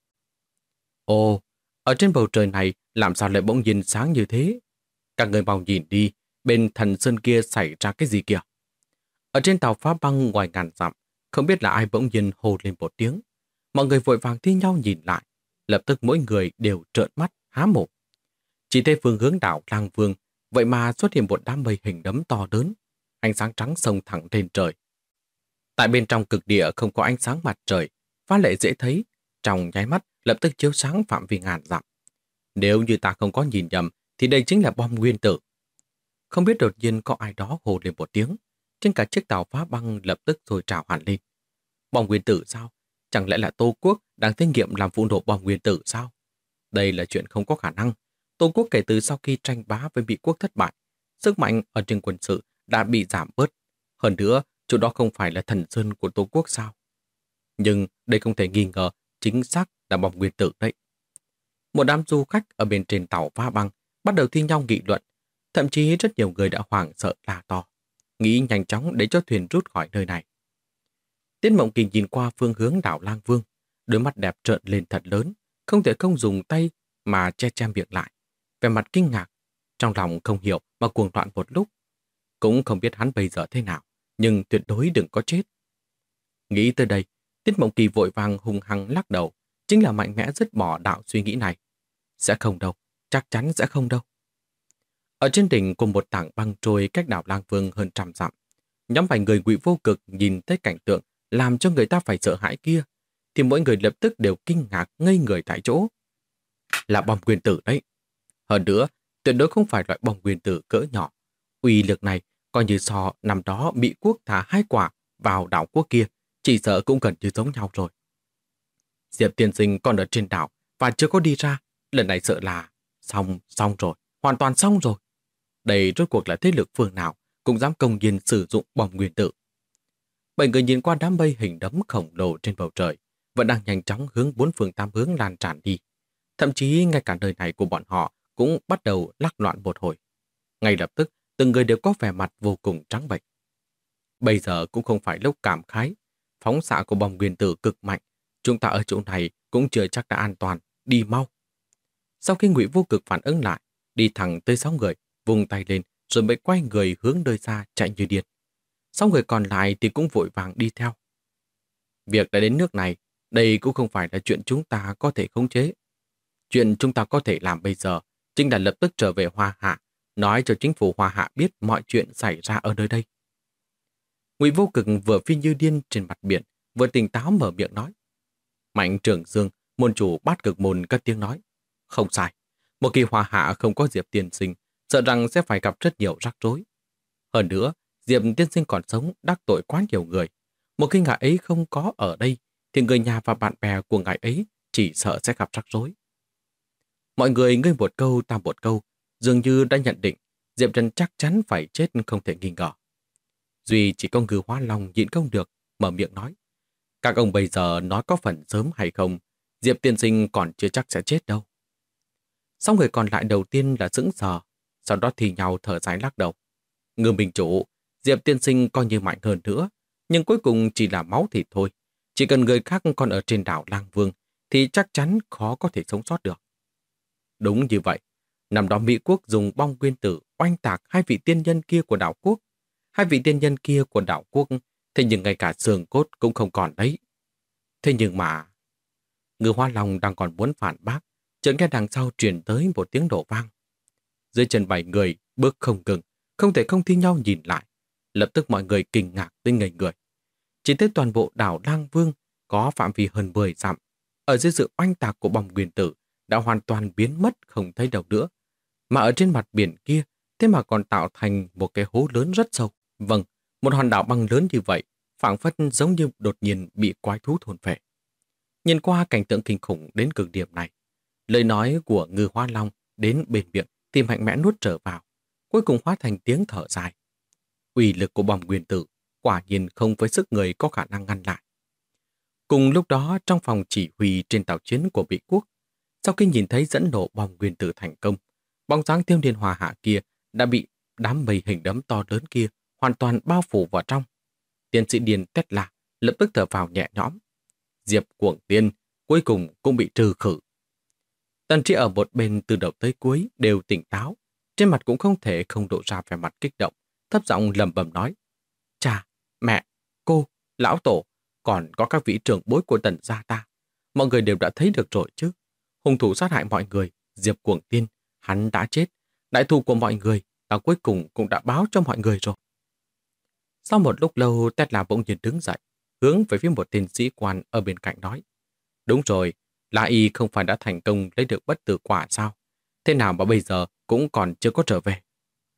Ồ, ở trên bầu trời này làm sao lại bỗng nhiên sáng như thế? Các người mau nhìn đi, bên thần sơn kia xảy ra cái gì kìa? Ở trên tàu phá băng ngoài ngàn dặm, không biết là ai bỗng nhiên hô lên một tiếng. Mọi người vội vàng thi nhau nhìn lại, lập tức mỗi người đều trợn mắt, há mồm. Chỉ thấy phương hướng đảo Lang Vương, vậy mà xuất hiện một đám mây hình đấm to lớn, ánh sáng trắng xông thẳng lên trời. Tại bên trong cực địa không có ánh sáng mặt trời, phá lệ dễ thấy, trong nháy mắt lập tức chiếu sáng phạm vi ngàn dặm. Nếu như ta không có nhìn nhầm, thì đây chính là bom nguyên tử. Không biết đột nhiên có ai đó hô lên một tiếng, trên cả chiếc tàu phá băng lập tức sôi trào hẳn lên. Bom nguyên tử sao? Chẳng lẽ là Tô Quốc đang thí nghiệm làm vụ nổ bom nguyên tử sao? Đây là chuyện không có khả năng. Tô Quốc kể từ sau khi tranh bá với Mỹ quốc thất bại, sức mạnh ở trên quân sự đã bị giảm bớt. Hơn nữa, chỗ đó không phải là thần sơn của Tô Quốc sao? Nhưng đây không thể nghi ngờ chính xác là bom nguyên tử đấy. Một đám du khách ở bên trên tàu phá băng bắt đầu thi nhau nghị luận. Thậm chí rất nhiều người đã hoảng sợ la to, nghĩ nhanh chóng để cho thuyền rút khỏi nơi này. Tiết Mộng Kỳ nhìn qua phương hướng đảo Lang Vương, đôi mắt đẹp trợn lên thật lớn, không thể không dùng tay mà che che miệng lại. Vẻ mặt kinh ngạc, trong lòng không hiểu mà cuồng loạn một lúc. Cũng không biết hắn bây giờ thế nào, nhưng tuyệt đối đừng có chết. Nghĩ tới đây, Tiết Mộng Kỳ vội vàng hung hăng lắc đầu, chính là mạnh mẽ dứt bỏ đạo suy nghĩ này. Sẽ không đâu, chắc chắn sẽ không đâu. Ở trên đỉnh của một tảng băng trôi cách đảo Lang Vương hơn 100 dặm, nhóm vài người Ngụy Vô Cực nhìn thấy cảnh tượng làm cho người ta phải sợ hãi kia, thì mỗi người lập tức đều kinh ngạc ngây người tại chỗ. Là bom nguyên tử đấy. Hơn nữa, tuyệt đối không phải loại bom nguyên tử cỡ nhỏ. Uy lực này coi như so năm đó Mỹ quốc thả 2 quả vào đảo quốc kia, chỉ sợ cũng gần như giống nhau rồi. Diệp tiên sinh còn ở trên đảo và chưa có đi ra, lần này sợ là xong rồi, hoàn toàn xong rồi. Đây rốt cuộc là thế lực phương nào cũng dám công nhiên sử dụng bom nguyên tử. 7 người nhìn qua đám mây hình đấm khổng lồ trên bầu trời, vẫn đang nhanh chóng hướng 4 phương 8 hướng lan tràn đi. Thậm chí ngay cả nơi này của bọn họ cũng bắt đầu lắc loạn một hồi. Ngay lập tức, từng người đều có vẻ mặt vô cùng trắng bệch. Bây giờ cũng không phải lúc cảm khái, phóng xạ của bom nguyên tử cực mạnh, chúng ta ở chỗ này cũng chưa chắc đã an toàn, đi mau. Sau khi Ngụy Vô Cực phản ứng lại, đi thẳng tới 6 người, vung tay lên rồi mới quay người hướng nơi xa chạy như điên. 6 người còn lại thì cũng vội vàng đi theo. Việc đã đến nước này, đây cũng không phải là chuyện chúng ta có thể khống chế. Chuyện chúng ta có thể làm bây giờ chính là lập tức trở về Hoa Hạ, nói cho chính phủ Hoa Hạ biết mọi chuyện xảy ra ở nơi đây. Ngụy Vô Cực vừa phi như điên trên mặt biển, vừa tỉnh táo mở miệng nói. Mạnh Trường Dương, môn chủ Bát Cực môn cất tiếng nói. Không sai, một kỳ hòa hạ không có Diệp tiên sinh, sợ rằng sẽ phải gặp rất nhiều rắc rối. Hơn nữa, Diệp tiên sinh còn sống đắc tội quá nhiều người. Một khi ngài ấy không có ở đây, thì người nhà và bạn bè của ngài ấy chỉ sợ sẽ gặp rắc rối. Mọi người ngươi một câu ta một câu, dường như đã nhận định Diệp Trần chắc chắn phải chết không thể nghi ngờ. Duy chỉ có Ngư Hóa Long nhịn không được, mở miệng nói. Các ông bây giờ nói có phần sớm hay không, Diệp tiên sinh còn chưa chắc sẽ chết đâu. Sau người còn lại đầu tiên là sững sờ, sau đó thì nhau thở dài lắc đầu. Ngư minh chủ, Diệp tiên sinh coi như mạnh hơn nữa, nhưng cuối cùng chỉ là máu thịt thôi. Chỉ cần người khác còn ở trên đảo Lang Vương, thì chắc chắn khó có thể sống sót được. Đúng như vậy, năm đó Mỹ quốc dùng bom nguyên tử oanh tạc hai vị tiên nhân kia của đảo quốc. Hai vị tiên nhân kia của đảo quốc, thế nhưng ngay cả xương cốt cũng không còn đấy. Thế nhưng mà... Ngư Hoa Long đang còn muốn phản bác, chợt nghe đằng sau truyền tới một tiếng nổ vang. Dưới chân 7 người bước không ngừng, không thể không thi nhau nhìn lại. Lập tức mọi người kinh ngạc tới ngây người. Chỉ thấy toàn bộ đảo Lang Vương có phạm vi hơn 10 dặm, ở dưới sự oanh tạc của bom nguyên tử đã hoàn toàn biến mất không thấy đâu nữa. Mà ở trên mặt biển kia, thế mà còn tạo thành một cái hố lớn rất sâu. Vâng, một hòn đảo băng lớn như vậy, phảng phất giống như đột nhiên bị quái thú thôn phệ. Nhìn qua cảnh tượng kinh khủng đến cực điểm này, lời nói của Ngư Hoa Long đến bên miệng thì mạnh mẽ nuốt trở vào, cuối cùng hóa thành tiếng thở dài. Uy lực của bom nguyên tử quả nhiên không với sức người có khả năng ngăn lại. Cùng lúc đó, trong phòng chỉ huy trên tàu chiến của Mỹ quốc, sau khi nhìn thấy dẫn nổ bom nguyên tử thành công, bóng dáng Tiêu Niên Hòa Hạ kia đã bị đám mây hình đấm to lớn kia hoàn toàn bao phủ vào trong. Tiến sĩ Điền Tesla lập tức thở vào nhẹ nhõm. Diệp Cuồng Tiên cuối cùng cũng bị trừ khử. Tần Trí ở một bên từ đầu tới cuối đều tỉnh táo, trên mặt cũng không thể không lộ ra vẻ mặt kích động, thấp giọng lẩm bẩm nói: Cha, mẹ, cô, lão tổ, còn có các vị trưởng bối của Tần gia ta, mọi người đều đã thấy được rồi chứ. Hung thủ sát hại mọi người, Diệp Cuồng Tiên, hắn đã chết. Đại thù của mọi người là cuối cùng cũng đã báo cho mọi người rồi. Sau một lúc lâu, Tesla bỗng nhiên đứng dậy, hướng về phía một tên sĩ quan ở bên cạnh nói: Đúng rồi, La Y không phải đã thành công lấy được bất tử quả sao? Thế nào mà bây giờ cũng còn chưa có trở về?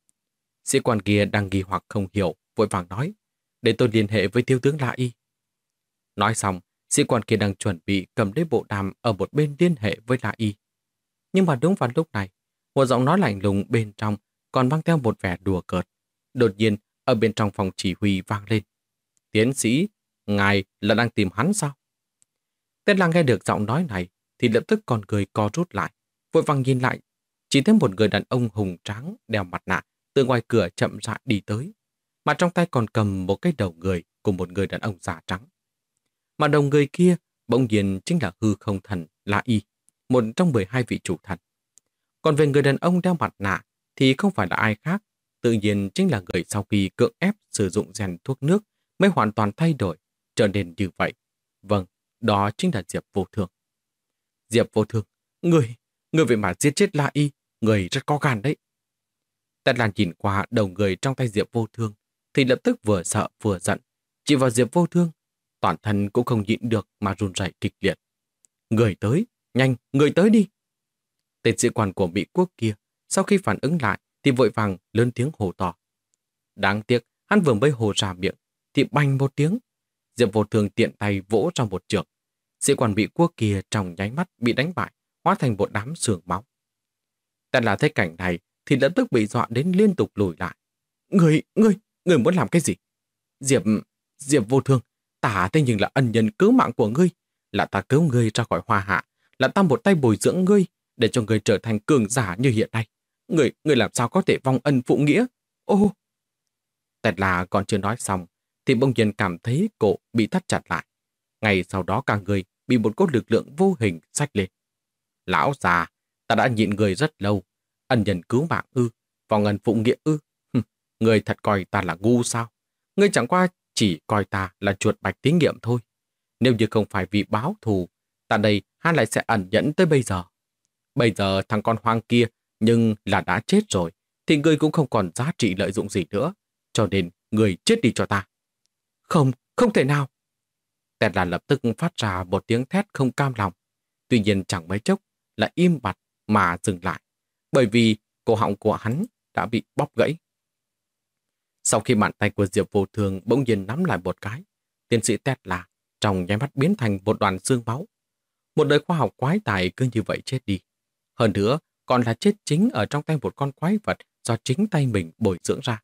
Sĩ quan kia đang nghi hoặc không hiểu, vội vàng nói: Để tôi liên hệ với thiếu tướng La Y. Nói xong, sĩ quan kia đang chuẩn bị cầm lấy bộ đàm ở một bên liên hệ với La Y. Nhưng mà đúng vào lúc này, một giọng nói lạnh lùng bên trong còn mang theo một vẻ đùa cợt. Đột nhiên, ở bên trong phòng chỉ huy vang lên: Tiến sĩ, ngài là đang tìm hắn sao? Tên lang nghe được giọng nói này thì lập tức con người co rút lại, vội vàng nhìn lại, chỉ thấy một người đàn ông hùng tráng đeo mặt nạ từ ngoài cửa chậm rãi đi tới, mà trong tay còn cầm một cái đầu người của một người đàn ông da trắng. Mà đầu người kia bỗng nhiên chính là hư không thần La Y, một trong 12 vị chủ thần. Còn về người đàn ông đeo mặt nạ thì không phải là ai khác, tự nhiên chính là người sau khi cưỡng ép sử dụng rèn thuốc nước mới hoàn toàn thay đổi, trở nên như vậy. Vâng, đó chính là Diệp Vô Thương. Diệp Vô Thương, người vậy mà giết chết La Y, người rất có gan đấy. Tất Lan nhìn qua đầu người trong tay Diệp Vô Thương thì lập tức vừa sợ vừa giận, chỉ vào Diệp Vô Thương, toàn thân cũng không nhịn được mà run rẩy kịch liệt. Người tới, nhanh, người tới đi. Tên sĩ quan của Mỹ quốc kia sau khi phản ứng lại thì vội vàng lớn tiếng hô to. Đáng tiếc, hắn vừa mới hô ra miệng thì bành một tiếng, Diệp Vô Thương tiện tay vỗ trong một trường. Sĩ quan Mỹ quốc kia trong nháy mắt bị đánh bại, hóa thành một đám sương máu.但là thấy cảnh này thì lập tức bị dọa đến liên tục lùi lại. Người muốn làm cái gì? Diệp Vô Thương, ta thế nhưng là ân nhân cứu mạng của ngươi, là ta cứu ngươi ra khỏi Hoa Hạ, là ta một tay bồi dưỡng ngươi để cho ngươi trở thành cường giả như hiện nay. Ngươi làm sao có thể vong ân phụ nghĩa? Ô! Thật là còn chưa nói xong thì bỗng nhiên cảm thấy cổ bị thắt chặt lại. Ngay sau đó cả người bị một cỗ lực lượng vô hình xách lên. Lão già, ta đã nhịn người rất lâu. Ân nhân cứu mạng ư, vong ân phụ nghĩa ư. Người thật coi ta là ngu sao? Ngươi chẳng qua chỉ coi ta là chuột bạch thí nghiệm thôi. Nếu như không phải vì báo thù, ta đây hắn lại sẽ ẩn nhẫn tới bây giờ. Bây giờ thằng con hoang kia nhưng là đã chết rồi, thì ngươi cũng không còn giá trị lợi dụng gì nữa. Cho nên người chết đi cho ta. Không, không thể nào. Tẹt là lập tức phát ra một tiếng thét không cam lòng. Tuy nhiên chẳng mấy chốc là im bặt mà dừng lại, bởi vì cổ họng của hắn đã bị bóp gãy. Sau khi bàn tay của Diệp Vô Thường bỗng nhiên nắm lại một cái, tiến sĩ Tẹt là trong nháy mắt biến thành một đoàn xương máu. Một đời khoa học quái tài cứ như vậy chết đi. Hơn nữa, còn là chết chính ở trong tay một con quái vật do chính tay mình bồi dưỡng ra.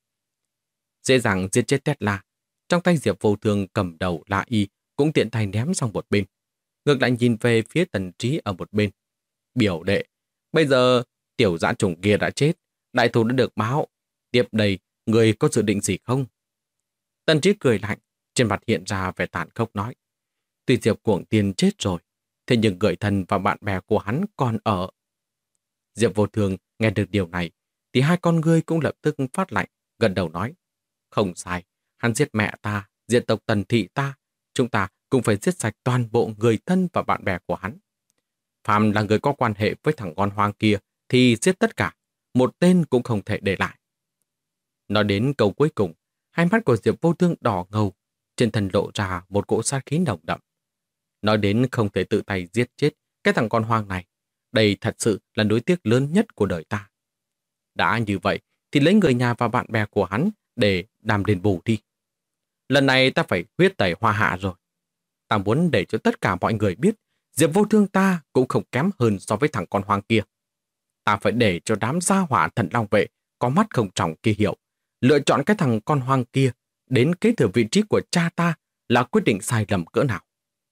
Dễ dàng giết chết Tesla, trong tay Diệp Vô Thường cầm đầu La Y cũng tiện tay ném sang một bên. Ngược lại nhìn về phía Tần Trí ở một bên. Biểu đệ, bây giờ tiểu dã trùng kia đã chết, đại thù đã được báo. Tiếp đây, người có dự định gì không? Tần Trí cười lạnh, trên mặt hiện ra vẻ tàn khốc nói. Tuy Diệp Cuồng Tiên chết rồi, thế nhưng người thân và bạn bè của hắn còn ở. Diệp Vô Thường nghe được điều này, thì hai con ngươi cũng lập tức phát lạnh, gật đầu nói. Không sai, hắn giết mẹ ta, diệt tộc Tần thị ta, chúng ta cũng phải giết sạch toàn bộ người thân và bạn bè của hắn. Phạm là người có quan hệ với thằng con hoang kia, thì giết tất cả, một tên cũng không thể để lại. Nói đến câu cuối cùng, hai mắt của Diệp Vô Thương đỏ ngầu, trên thân lộ ra một cỗ sát khí nồng đậm. Nói đến không thể tự tay giết chết cái thằng con hoang này, đây thật sự là nối tiếc lớn nhất của đời ta. Đã như vậy, thì lấy người nhà và bạn bè của hắn để làm đền bù đi. Lần này ta phải huyết tẩy Hoa Hạ rồi. Ta muốn để cho tất cả mọi người biết Diệp Vô Thương ta cũng không kém hơn so với thằng con hoang kia. Ta phải để cho đám gia hỏa Thần Long Vệ có mắt không tròng kia hiểu. Lựa chọn cái thằng con hoang kia đến kế thừa vị trí của cha ta là quyết định sai lầm cỡ nào.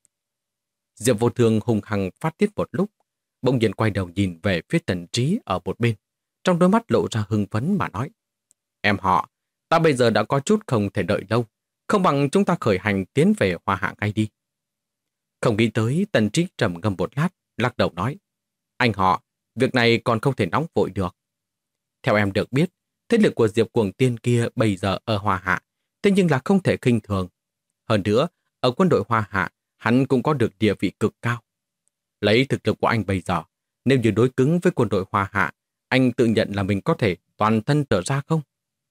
Diệp Vô Thương hùng hăng phát tiết một lúc, bỗng nhiên quay đầu nhìn về phía Tần Trí ở một bên, trong đôi mắt lộ ra hưng phấn mà nói. Em họ, ta bây giờ đã có chút không thể đợi lâu, không bằng chúng ta khởi hành tiến về Hoa Hạ ngay đi. Không nghĩ tới, Tần Trí trầm ngâm một lát, lắc đầu nói. Anh họ, việc này còn không thể nóng vội được. Theo em được biết, thế lực của Diệp Cuồng Tiên kia bây giờ ở Hoa Hạ, thế nhưng là không thể khinh thường. Hơn nữa, ở quân đội Hoa Hạ, hắn cũng có được địa vị cực cao. Lấy thực lực của anh bây giờ, nếu như đối cứng với quân đội Hoa Hạ, anh tự nhận là mình có thể toàn thân trở ra không?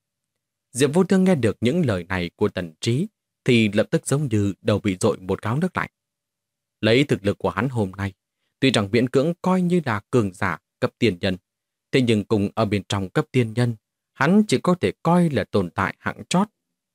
Diệp Vô Thương nghe được những lời này của Tần Trí, thì lập tức giống như đầu bị dội một gáo nước lạnh. Lấy thực lực của hắn hôm nay, tuy rằng miễn cưỡng coi như là cường giả cấp tiên nhân, thế nhưng cùng ở bên trong cấp tiên nhân, hắn chỉ có thể coi là tồn tại hạng chót.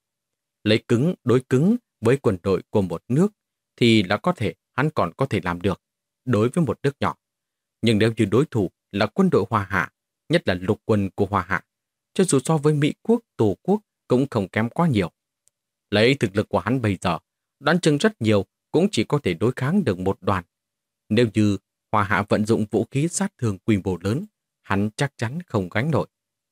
Lấy cứng đối cứng với quân đội của một nước thì là có thể hắn còn có thể làm được đối với một nước nhỏ. Nhưng nếu như đối thủ là quân đội Hoa Hạ, nhất là lục quân của Hoa Hạ, cho dù so với Mỹ quốc, Tổ quốc cũng không kém quá nhiều. Lấy thực lực của hắn bây giờ, đoán chừng rất nhiều cũng chỉ có thể đối kháng được một đoàn. Nếu như Hoa Hạ vận dụng vũ khí sát thương quy mô lớn, hắn chắc chắn không gánh nổi.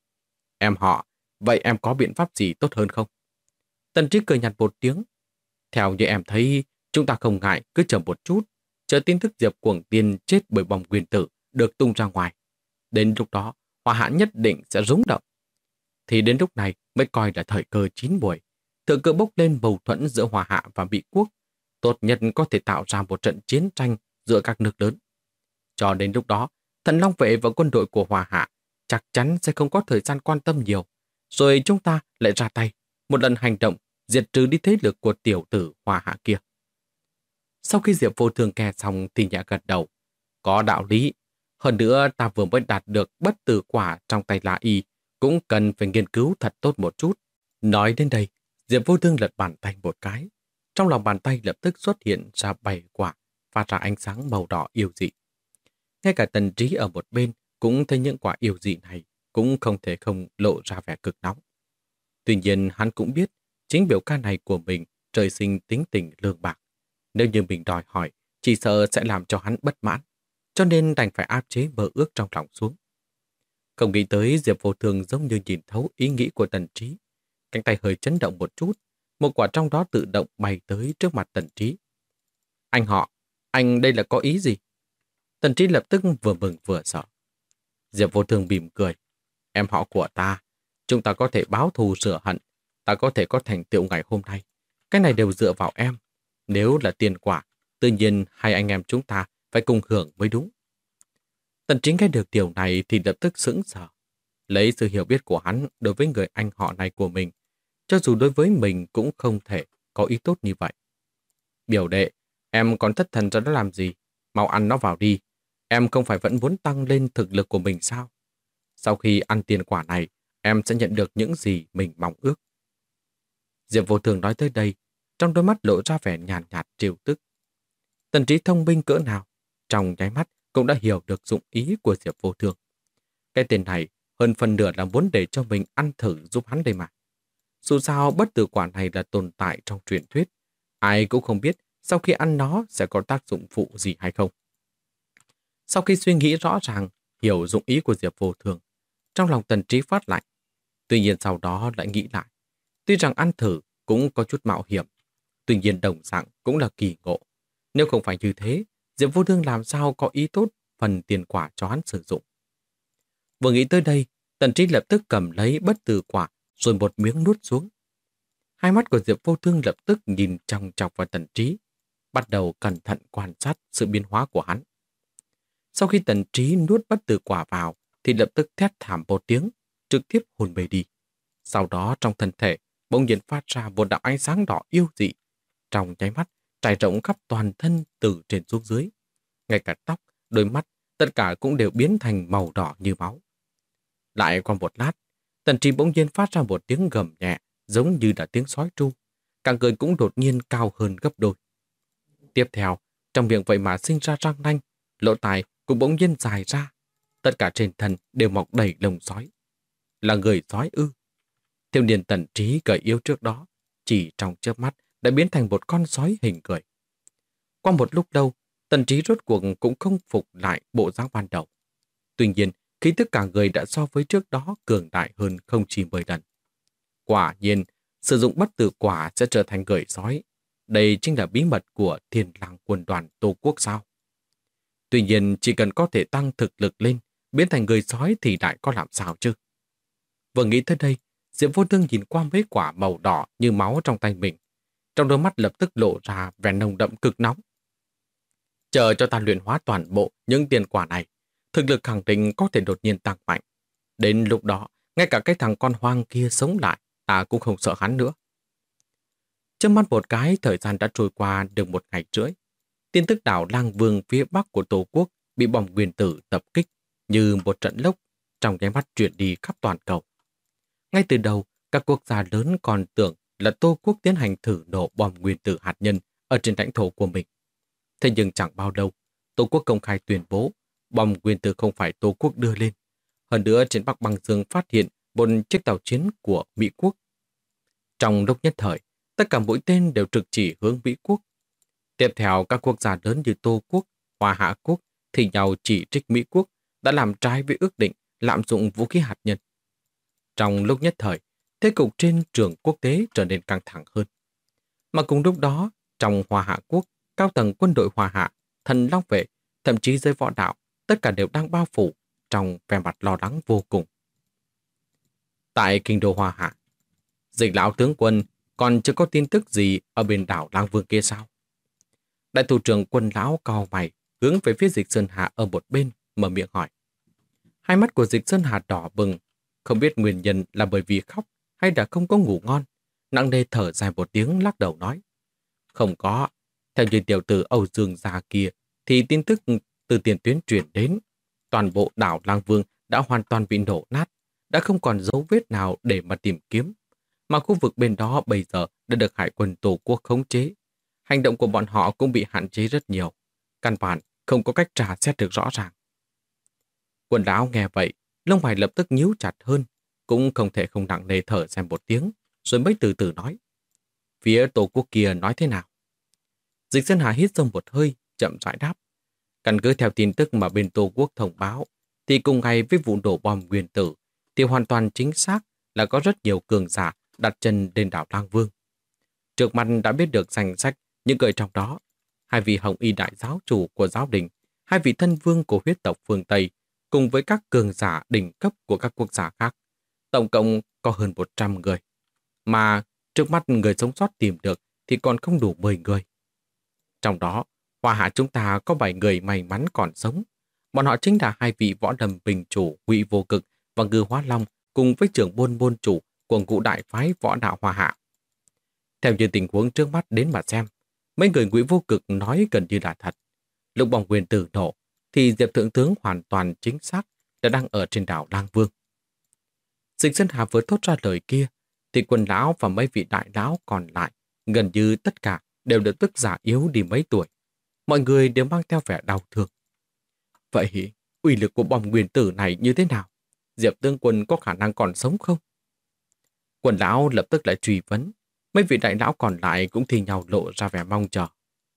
Em họ, vậy em có biện pháp gì tốt hơn không? Tần Trí cười nhạt một tiếng. Theo như em thấy, chúng ta không ngại cứ chờ một chút, chờ tin tức Diệp Cuồng Tiên chết bởi bom nguyên tử được tung ra ngoài. Đến lúc đó, Hoa Hạ nhất định sẽ rúng động. Thì đến lúc này mới coi là thời cơ chín muồi, thời cơ bốc lên mâu thuẫn giữa Hoa Hạ và Mỹ quốc, tốt nhất có thể tạo ra một trận chiến tranh giữa các nước lớn. Cho đến lúc đó, Thần Long Vệ và quân đội của Hoa Hạ chắc chắn sẽ không có thời gian quan tâm nhiều, rồi chúng ta lại ra tay, một lần hành động diệt trừ đi thế lực của tiểu tử Hoa Hạ kia. Sau khi Diệp Vô Thường nghe xong thì nhẹ gật đầu. Có đạo lý. Hơn nữa ta vừa mới đạt được bất tử quả trong tay La Y, cũng cần phải nghiên cứu thật tốt một chút. Nói đến đây, Diệp Vô Thương lật bàn tay một cái. Trong lòng bàn tay lập tức xuất hiện ra 7 quả, phát ra ánh sáng màu đỏ yêu dị. Ngay cả Tần Trí ở một bên cũng thấy những quả yêu dị này, cũng không thể không lộ ra vẻ cực nóng. Tuy nhiên hắn cũng biết, chính biểu ca này của mình trời sinh tính tình lương bạc. Nếu như mình đòi hỏi, chỉ sợ sẽ làm cho hắn bất mãn, cho nên đành phải áp chế mơ ước trong lòng xuống. Không nghĩ tới Diệp Vô Thường giống như nhìn thấu ý nghĩ của Tần Trí. Cánh tay hơi chấn động một chút, một quả trong đó tự động bay tới trước mặt Tần Trí. Anh họ, anh đây là có ý gì? Tần Trí lập tức vừa mừng vừa sợ. Diệp Vô Thường mỉm cười. Em họ của ta, chúng ta có thể báo thù rửa hận, ta có thể có thành tựu ngày hôm nay. Cái này đều dựa vào em. Nếu là tiền quả, tự nhiên hai anh em chúng ta phải cùng hưởng mới đúng. Tần Trí nghe được điều này thì lập tức sững sờ. Lấy sự hiểu biết của hắn đối với người anh họ này của mình, cho dù đối với mình cũng không thể có ý tốt như vậy. Biểu đệ, em còn thất thần ra đó làm gì? Mau ăn nó vào đi. Em không phải vẫn muốn tăng lên thực lực của mình sao? Sau khi ăn tiền quả này, em sẽ nhận được những gì mình mong ước. Diệp Vô Thường nói tới đây, trong đôi mắt lộ ra vẻ nhàn nhạt trêu tức. Tần Trí thông minh cỡ nào, trong nháy mắt cũng đã hiểu được dụng ý của Diệp Vô Thường. Cái tên này hơn phần nửa là muốn để cho mình ăn thử giúp hắn đây mà. Dù sao bất tử quả này là tồn tại trong truyền thuyết, ai cũng không biết sau khi ăn nó sẽ có tác dụng phụ gì hay không. Sau khi suy nghĩ rõ ràng, hiểu dụng ý của Diệp Vô Thường, trong lòng Tần Trí phát lạnh. Tuy nhiên sau đó lại nghĩ lại. Tuy rằng ăn thử cũng có chút mạo hiểm, tuy nhiên đồng dạng cũng là kỳ ngộ. Nếu không phải như thế, Diệp Vô Thương làm sao có ý tốt phần tiền quả cho hắn sử dụng. Vừa nghĩ tới đây, Tần Trí lập tức cầm lấy bất tử quả rồi một miếng nuốt xuống. Hai mắt của Diệp Vô Thương lập tức nhìn chòng chọc vào Tần Trí, bắt đầu cẩn thận quan sát sự biến hóa của hắn. Sau khi Tần Trí nuốt bất tử quả vào, thì lập tức thét thảm một tiếng, trực tiếp hôn mê đi. Sau đó trong thân thể, bỗng nhiên phát ra một đạo ánh sáng đỏ yêu dị. Trong nháy mắt, trải rộng khắp toàn thân từ trên xuống dưới. Ngay cả tóc, đôi mắt, tất cả cũng đều biến thành màu đỏ như máu. Lại qua một lát, Tần Trí bỗng nhiên phát ra một tiếng gầm nhẹ, giống như là tiếng sói tru. Cả người cũng đột nhiên cao hơn gấp đôi. Tiếp theo, trong miệng vậy mà sinh ra răng nanh, lỗ tai cũng bỗng nhiên dài ra. Tất cả trên thân đều mọc đầy lông sói. Là người sói ư? Thiếu niên Tần Trí gầy yếu trước đó, chỉ trong chớp mắt đã biến thành một con sói hình người. Qua một lúc lâu, Tần Trí rốt cuộc cũng không phục lại bộ dáng ban đầu. Tuy nhiên, khí tức cả người đã so với trước đó cường đại hơn không chỉ 10 lần. Quả nhiên, sử dụng bất tử quả sẽ trở thành người sói. Đây chính là bí mật của Thiên Lang quân đoàn Tô Quốc sao? Tuy nhiên, chỉ cần có thể tăng thực lực lên, biến thành người sói thì lại có làm sao chứ? Vừa nghĩ tới đây, Diệp Vô Thương nhìn qua mấy quả màu đỏ như máu trong tay mình. Trong đôi mắt lập tức lộ ra vẻ nồng đậm cực nóng. Chờ cho ta luyện hóa toàn bộ những tiền quả này, thực lực khẳng định có thể đột nhiên tăng mạnh. Đến lúc đó, ngay cả cái thằng con hoang kia sống lại, ta cũng không sợ hắn nữa. Trước mắt một cái, thời gian đã trôi qua được 1 ngày rưỡi. Tin tức đảo Lang Vương phía bắc của Tổ quốc bị bom nguyên tử tập kích như một trận lốc, trong nháy mắt chuyển đi khắp toàn cầu. Ngay từ đầu, các quốc gia lớn còn tưởng là Tô Quốc tiến hành thử nổ bom nguyên tử hạt nhân ở trên lãnh thổ của mình. Thế nhưng chẳng bao lâu, Tô Quốc công khai tuyên bố bom nguyên tử không phải Tô Quốc đưa lên. Hơn nữa, trên Bắc Băng Dương phát hiện một chiếc tàu chiến của Mỹ Quốc. Trong lúc nhất thời, tất cả mũi tên đều trực chỉ hướng Mỹ Quốc. Tiếp theo, các quốc gia lớn như Tô Quốc, Hoa Hạ Quốc thì nhau chỉ trích Mỹ Quốc đã làm trái với ước định lạm dụng vũ khí hạt nhân. Trong lúc nhất thời, thế cục trên trường quốc tế trở nên căng thẳng hơn. Mà cùng lúc đó, trong Hoa Hạ Quốc, cao tầng quân đội Hoa Hạ, thần Long Vệ, thậm chí giới võ đạo, tất cả đều đang bao phủ trong vẻ mặt lo lắng vô cùng. Tại kinh đô Hoa Hạ, Dịch lão tướng quân còn chưa có tin tức gì ở bên đảo Lang Vương kia sao? Đại thủ trưởng Quân lão cau mày, hướng về phía Dịch Sơn Hà ở một bên, mở miệng hỏi. Hai mắt của Dịch Sơn Hà đỏ bừng, không biết nguyên nhân là bởi vì khóc hay là không có ngủ ngon. Nặng nề thở dài một tiếng lắc đầu nói. Không có, theo như tiểu tử Âu Dương gia kia thì tin tức từ tiền tuyến truyền đến. Toàn bộ đảo Lang Vương đã hoàn toàn bị nổ nát, đã không còn dấu vết nào để mà tìm kiếm. Mà khu vực bên đó bây giờ đã được Hải quân Tổ quốc khống chế. Hành động của bọn họ cũng bị hạn chế rất nhiều. Căn bản không có cách tra xét được rõ ràng. Quân lão nghe vậy, lông mày lập tức nhíu chặt hơn, cũng không thể không nặng nề thở xem một tiếng, rồi mới từ từ nói. Phía Tổ quốc kia nói thế nào? Dịch Sơn Hà hít sâu một hơi, chậm rãi đáp. Căn cứ theo tin tức mà bên Tổ quốc thông báo, thì cùng ngày với vụ nổ bom nguyên tử, thì hoàn toàn chính xác là có rất nhiều cường giả đặt chân lên đảo Lang Vương. Trước mặt đã biết được danh sách những người trong đó, 2 vị Hồng Y đại giáo chủ của giáo đình, 2 vị thân vương của huyết tộc phương Tây, cùng với các cường giả đỉnh cấp của các quốc gia khác. Tổng cộng có hơn 100 người. Mà trước mắt người sống sót tìm được thì còn không đủ 10 người. Trong đó, Hoa Hạ chúng ta có 7 người may mắn còn sống. Bọn họ chính là 2 vị võ đầm bình chủ Ngụy Vô Cực và Ngư Hóa Long cùng với trưởng môn môn chủ của ngũ đại phái võ đạo Hoa Hạ. Theo như tình huống trước mắt đến mà xem, mấy người Ngụy Vô Cực nói gần như là thật. Lúc bom nguyên tử nổ, thì Diệp Thượng Tướng hoàn toàn chính xác đã đang ở trên đảo Lang Vương. Dịch Dân Hà vừa thốt ra lời kia, thì Quân lão và mấy vị đại lão còn lại, gần như tất cả đều được tức già yếu đi mấy tuổi. Mọi người đều mang theo vẻ đau thương. Vậy, uy lực của bom nguyên tử này như thế nào? Diệp Tướng Quân có khả năng còn sống không? Quân lão lập tức lại truy vấn. Mấy vị đại lão còn lại cũng thi nhau lộ ra vẻ mong chờ.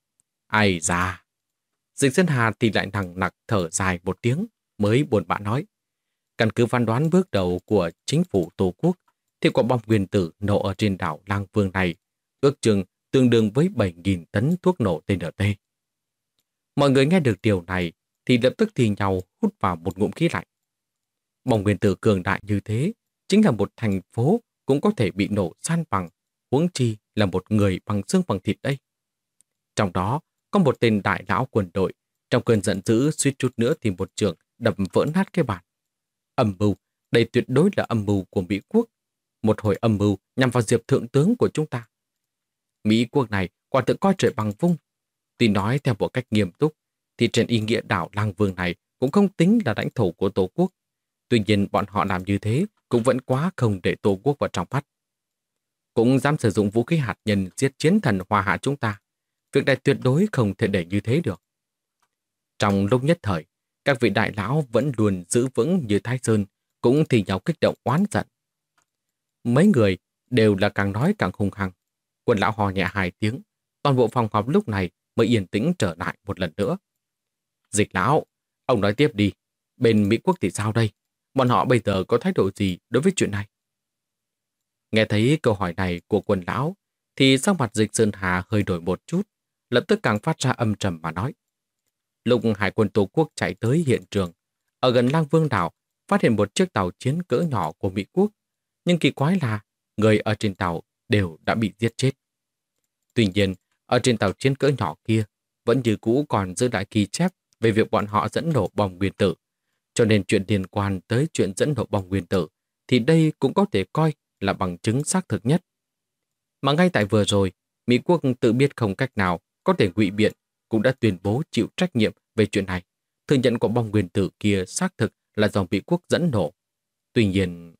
Ai da! Dịch Dân Hà thì lại nặng nặc thở dài một tiếng, mới buồn bã nói. Căn cứ phán đoán bước đầu của chính phủ Tổ quốc, thì quả bom nguyên tử nổ ở trên đảo Lang Vương này ước chừng tương đương với 7.000 tấn thuốc nổ TNT. Mọi người nghe được điều này thì lập tức thi nhau hút vào một ngụm khí lạnh. Bom nguyên tử cường đại như thế, chính là một thành phố cũng có thể bị nổ san bằng, huống chi là một người bằng xương bằng thịt đây. Trong đó, có một tên đại lão quân đội, trong cơn giận dữ suýt chút nữa thì một trường đập vỡ nát cái bàn. Âm mưu, đây tuyệt đối là âm mưu của Mỹ quốc, một hồi âm mưu nhằm vào Diệp Thượng Tướng của chúng ta. Mỹ quốc này quả thực coi trời bằng vung. Tuy nói theo một cách nghiêm túc, thì trên ý nghĩa đảo Lang Vương này cũng không tính là lãnh thổ của Tổ quốc. Tuy nhiên bọn họ làm như thế cũng vẫn quá không để Tổ quốc vào trong mắt. Cũng dám sử dụng vũ khí hạt nhân giết chiến thần Hoa Hạ chúng ta. Việc này tuyệt đối không thể để như thế được. Trong lúc nhất thời, các vị đại lão vẫn luôn giữ vững như Thái Sơn, cũng thì nhau kích động oán giận. Mấy người đều là càng nói càng hung hăng. Quân lão hò nhẹ 2 tiếng, toàn bộ phòng họp lúc này mới yên tĩnh trở lại một lần nữa. Dịch lão, ông nói tiếp đi, bên Mỹ quốc thì sao đây? Bọn họ bây giờ có thái độ gì đối với chuyện này? Nghe thấy câu hỏi này của Quân lão, thì sắc mặt Dịch Sơn Hà hơi đổi một chút, lập tức càng phát ra âm trầm mà nói. Lúc Hải quân Tổ quốc chạy tới hiện trường, ở gần Lang Vương đảo, phát hiện một chiếc tàu chiến cỡ nhỏ của Mỹ quốc, nhưng kỳ quái là người ở trên tàu đều đã bị giết chết. Tuy nhiên, ở trên tàu chiến cỡ nhỏ kia, vẫn như cũ còn giữ lại ghi chép về việc bọn họ dẫn nổ bom nguyên tử. Cho nên chuyện liên quan tới chuyện dẫn nổ bom nguyên tử, thì đây cũng có thể coi là bằng chứng xác thực nhất. Mà ngay tại vừa rồi, Mỹ quốc tự biết không cách nào có thể ngụy biện, cũng đã tuyên bố chịu trách nhiệm về chuyện này, thừa nhận quả bom nguyên tử kia xác thực là do Mỹ quốc dẫn nổ. Tuy nhiên,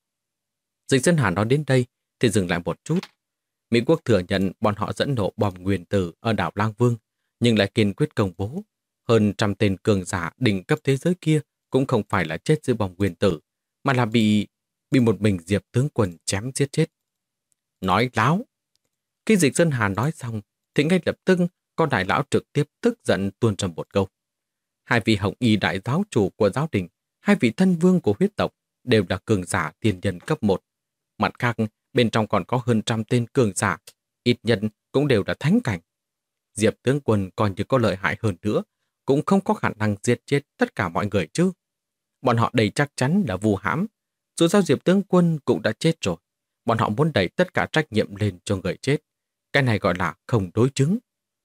Dịch Dân Hà nói đến đây thì dừng lại một chút. Mỹ quốc thừa nhận bọn họ dẫn nổ bom nguyên tử ở đảo Lang Vương, nhưng lại kiên quyết công bố hơn 100 tên cường giả đỉnh cấp thế giới kia cũng không phải là chết dưới bom nguyên tử, mà là bị một mình Diệp tướng quân chém giết chết. Nói láo! Khi Dịch Dân Hà nói xong, thì ngay lập tức con đại lão trực tiếp tức giận tuôn ra một câu. Hai vị hồng y đại giáo chủ của giáo đình, hai vị thân vương của huyết tộc đều là cường giả tiên nhân cấp 1. Mặt khác, bên trong còn có hơn 100 tên cường giả, ít nhân cũng đều là thánh cảnh. Diệp tướng quân còn như có lợi hại hơn nữa, cũng không có khả năng giết chết tất cả mọi người chứ. Bọn họ đầy chắc chắn là vu hãm. Dù sao Diệp tướng quân cũng đã chết rồi. Bọn họ muốn đẩy tất cả trách nhiệm lên cho người chết. Cái này gọi là không đối chứng.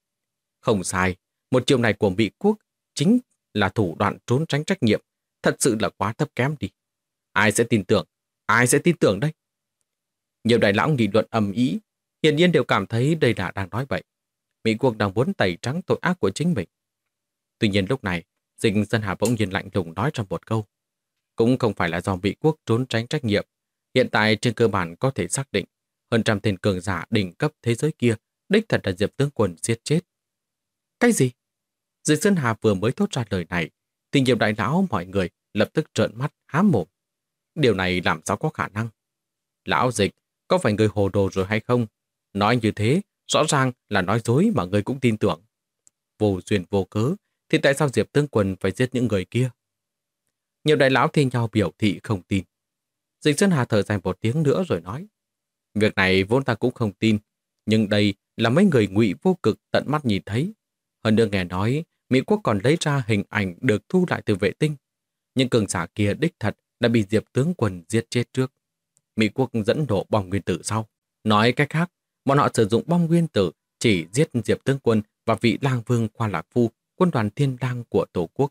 Không sai, một chiêu này của Mỹ quốc chính là thủ đoạn trốn tránh trách nhiệm. Thật sự là quá thấp kém đi. Ai sẽ tin tưởng? Ai sẽ tin tưởng đây? Nhiều đại lão nghị luận ầm ĩ, hiển nhiên đều cảm thấy đây là đang nói bậy. Mỹ quốc đang muốn tẩy trắng tội ác của chính mình. Tuy nhiên lúc này, Dịch Dân Hà bỗng nhiên lạnh lùng nói trong một câu. Cũng không phải là do Mỹ quốc trốn tránh trách nhiệm. Hiện tại trên cơ bản có thể xác định hơn 100 tên cường giả đỉnh cấp thế giới kia đích thật là Diệp tướng quân giết chết. Cái gì? Dịch Dân Hà vừa mới thốt ra lời này, thì nhiều đại lão mọi người lập tức trợn mắt há mồm. Điều này làm sao có khả năng? Lão Dịch, có phải người hồ đồ rồi hay không? Nói như thế, rõ ràng là nói dối mà người cũng tin tưởng. Vô duyên vô cớ, thì tại sao Diệp tướng quân phải giết những người kia? Nhiều đại lão thi nhau biểu thị không tin. Dịch Dân Hà thở dài một tiếng nữa rồi nói. Việc này vốn ta cũng không tin, nhưng đây là mấy người Ngụy Vô Cực tận mắt nhìn thấy. Hơn nữa nghe nói, Mỹ quốc còn lấy ra hình ảnh được thu lại từ vệ tinh. Nhưng cường giả kia đích thật đã bị Diệp tướng quân giết chết trước. Mỹ quốc dẫn nổ bom nguyên tử sau. Nói cách khác, bọn họ sử dụng bom nguyên tử chỉ giết Diệp tướng quân và vị lang vương Khoa Lạc Phu, quân đoàn thiên lang của Tổ quốc.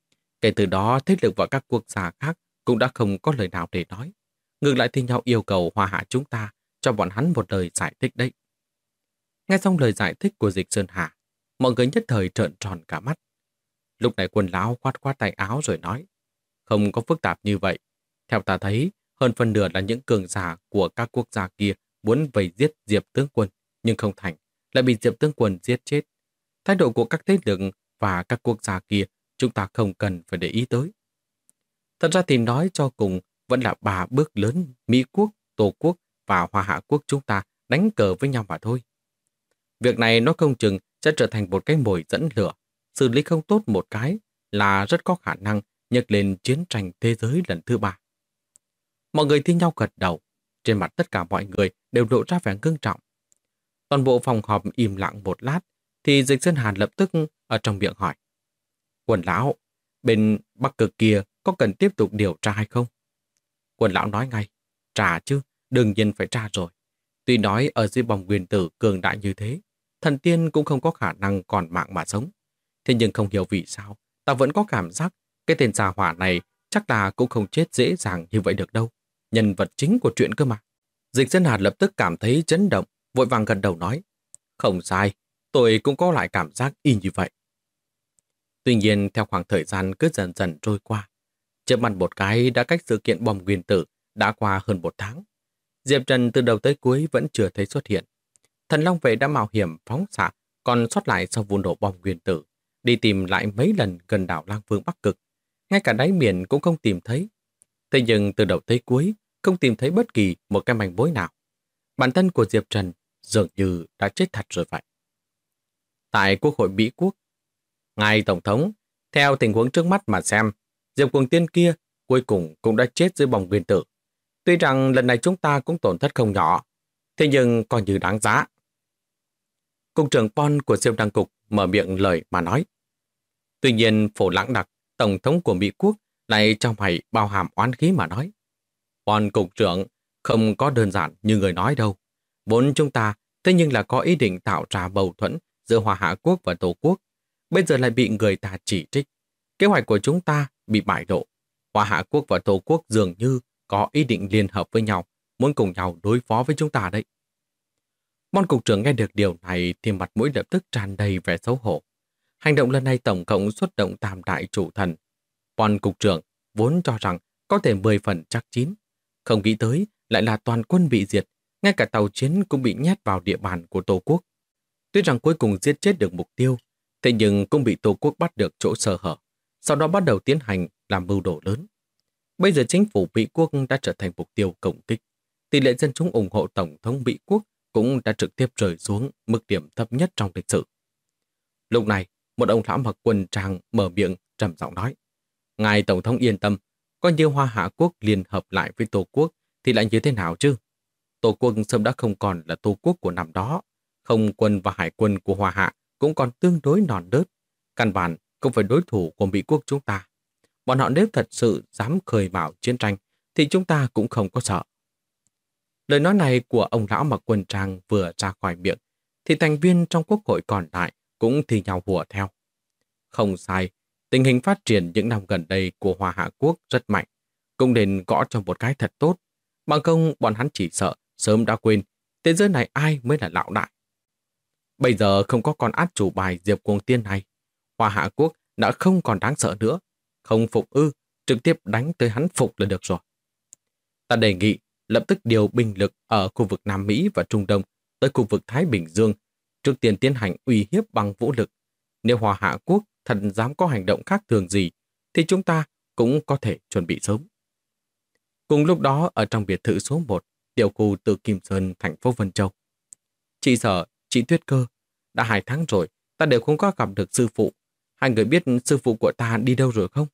Kể từ đó, thế lực và các quốc gia khác cũng đã không có lời nào để nói. Ngược lại thì nhau yêu cầu Hoa Hạ chúng ta cho bọn hắn một lời giải thích đấy. Nghe xong lời giải thích của Dịch Sơn Hà, mọi người nhất thời trợn tròn cả mắt. Lúc này Quân lão khoát khoát tay áo rồi nói, không có phức tạp như vậy. Theo ta thấy, hơn phần nửa là những cường giả của các quốc gia kia muốn vây giết Diệp tướng quân, nhưng không thành, lại bị Diệp tướng quân giết chết. Thái độ của các thế lực và các quốc gia kia chúng ta không cần phải để ý tới. Thật ra thì nói cho cùng vẫn là 3 bước lớn Mỹ quốc, Tô quốc và Hoa Hạ quốc chúng ta đánh cờ với nhau mà thôi. Việc này nó không chừng sẽ trở thành một cái mồi dẫn lửa, xử lý không tốt một cái là rất có khả năng nhấc lên chiến tranh thế giới lần thứ 3. Mọi người thi nhau gật đầu, trên mặt tất cả mọi người đều lộ ra vẻ ngưng trọng. Toàn bộ phòng họp im lặng một lát, thì Dịch Sơn Hàn lập tức ở trong miệng hỏi. Quần lão, bên Bắc Cực kia có cần tiếp tục điều tra hay không? Quần lão nói ngay, tra chứ, đương nhiên phải tra rồi. Tuy nói ở dưới vòng nguyên tử cường đại như thế, thần tiên cũng không có khả năng còn mạng mà sống. Thế nhưng không hiểu vì sao, ta vẫn có cảm giác cái tên gia hỏa này chắc là cũng không chết dễ dàng như vậy được đâu. Nhân vật chính của chuyện cơ mà. Dịch Sơn Hàn lập tức cảm thấy chấn động, vội vàng gật đầu nói. Không sai, tôi cũng có lại cảm giác y như vậy. Tuy nhiên, theo khoảng thời gian cứ dần dần trôi qua, chớp mắt một cái đã cách sự kiện bom nguyên tử đã qua hơn 1 tháng. Diệp Trần từ đầu tới cuối vẫn chưa thấy xuất hiện. Thần Long Vệ đã mạo hiểm phóng xạ, còn sót lại sau vụ nổ bom nguyên tử, đi tìm lại mấy lần gần đảo Lang Vương Bắc Cực. Ngay cả đáy biển cũng không tìm thấy. Thế nhưng từ đầu tới cuối, không tìm thấy bất kỳ một cái manh mối nào. Bản thân của Diệp Trần dường như đã chết thật rồi vậy. Tại Quốc hội Mỹ Quốc, ngài Tổng thống, theo tình huống trước mắt mà xem, Diệp Cuồng Tiên kia cuối cùng cũng đã chết dưới bom nguyên tử. Tuy rằng lần này chúng ta cũng tổn thất không nhỏ, thế nhưng coi như đáng giá. Cục trưởng Pon của Siêu Đăng Cục mở miệng lời mà nói. Tuy nhiên, Phổ Lãng Đặc, Tổng thống của Mỹ Quốc, lại trong mày bao hàm oán khí mà nói. Pon Cục trưởng không có đơn giản như người nói đâu. Vốn chúng ta thế nhưng là có ý định tạo ra mâu thuẫn giữa Hoa Hạ Quốc và Tô Quốc. Bây giờ lại bị người ta chỉ trích. Kế hoạch của chúng ta bị bại lộ. Hoa Hạ Quốc và Tô Quốc dường như có ý định liên hợp với nhau, muốn cùng nhau đối phó với chúng ta đấy. Bon cục trưởng nghe được điều này thì mặt mũi lập tức tràn đầy vẻ xấu hổ. Hành động lần này tổng cộng xuất động tam đại chủ thần. Bon cục trưởng vốn cho rằng có thể 10 phần chắc chín. Không nghĩ tới lại là toàn quân bị diệt, ngay cả tàu chiến cũng bị nhét vào địa bàn của Tô Quốc. Tuy rằng cuối cùng giết chết được mục tiêu, thế nhưng cũng bị Tô Quốc bắt được chỗ sơ hở, sau đó bắt đầu tiến hành làm mưu đồ lớn. Bây giờ chính phủ Mỹ Quốc đã trở thành mục tiêu công kích. Tỷ lệ dân chúng ủng hộ Tổng thống Mỹ Quốc cũng đã trực tiếp rơi xuống mức điểm thấp nhất trong lịch sử. Lúc này, một ông lão mặc quần trang mở miệng trầm giọng nói. Ngài Tổng thống yên tâm, coi như Hoa Hạ Quốc liên hợp lại với Tô Quốc thì lại như thế nào chứ? Tô Quốc sớm đã không còn là Tô Quốc của năm đó. Không quân và hải quân của Hoa Hạ cũng còn tương đối non nớt. Căn bản không phải đối thủ của Mỹ Quốc chúng ta. Bọn họ nếu thật sự dám khơi mào chiến tranh thì chúng ta cũng không có sợ. Lời nói này của ông lão mặc quần trang vừa ra khỏi miệng thì thành viên trong quốc hội còn lại cũng thì nhau hùa theo. Không sai, tình hình phát triển những năm gần đây của Hoa Hạ Quốc rất mạnh, cũng nên gõ cho một cái thật tốt. Bằng không bọn hắn chỉ sợ sớm đã quên thế giới này ai mới là lão đại. Bây giờ không có con át chủ bài Diệp Cuồng Tiên này, Hoa Hạ Quốc đã không còn đáng sợ nữa. Không phục ư, trực tiếp đánh tới hắn phục là được rồi. Ta đề nghị lập tức điều binh lực ở khu vực Nam Mỹ và Trung Đông tới khu vực Thái Bình Dương, trước tiên tiến hành uy hiếp bằng vũ lực. Nếu Hoa Hạ Quốc thật dám có hành động khác thường gì, thì chúng ta cũng có thể chuẩn bị sớm. Cùng lúc đó, ở trong biệt thự số 1, tiểu khu Tự Kim Sơn, thành phố Vân Châu. Chị Sở, chị Tuyết Cơ, đã 2 tháng rồi, ta đều không có gặp được sư phụ. Hai người biết sư phụ của ta đi đâu rồi không?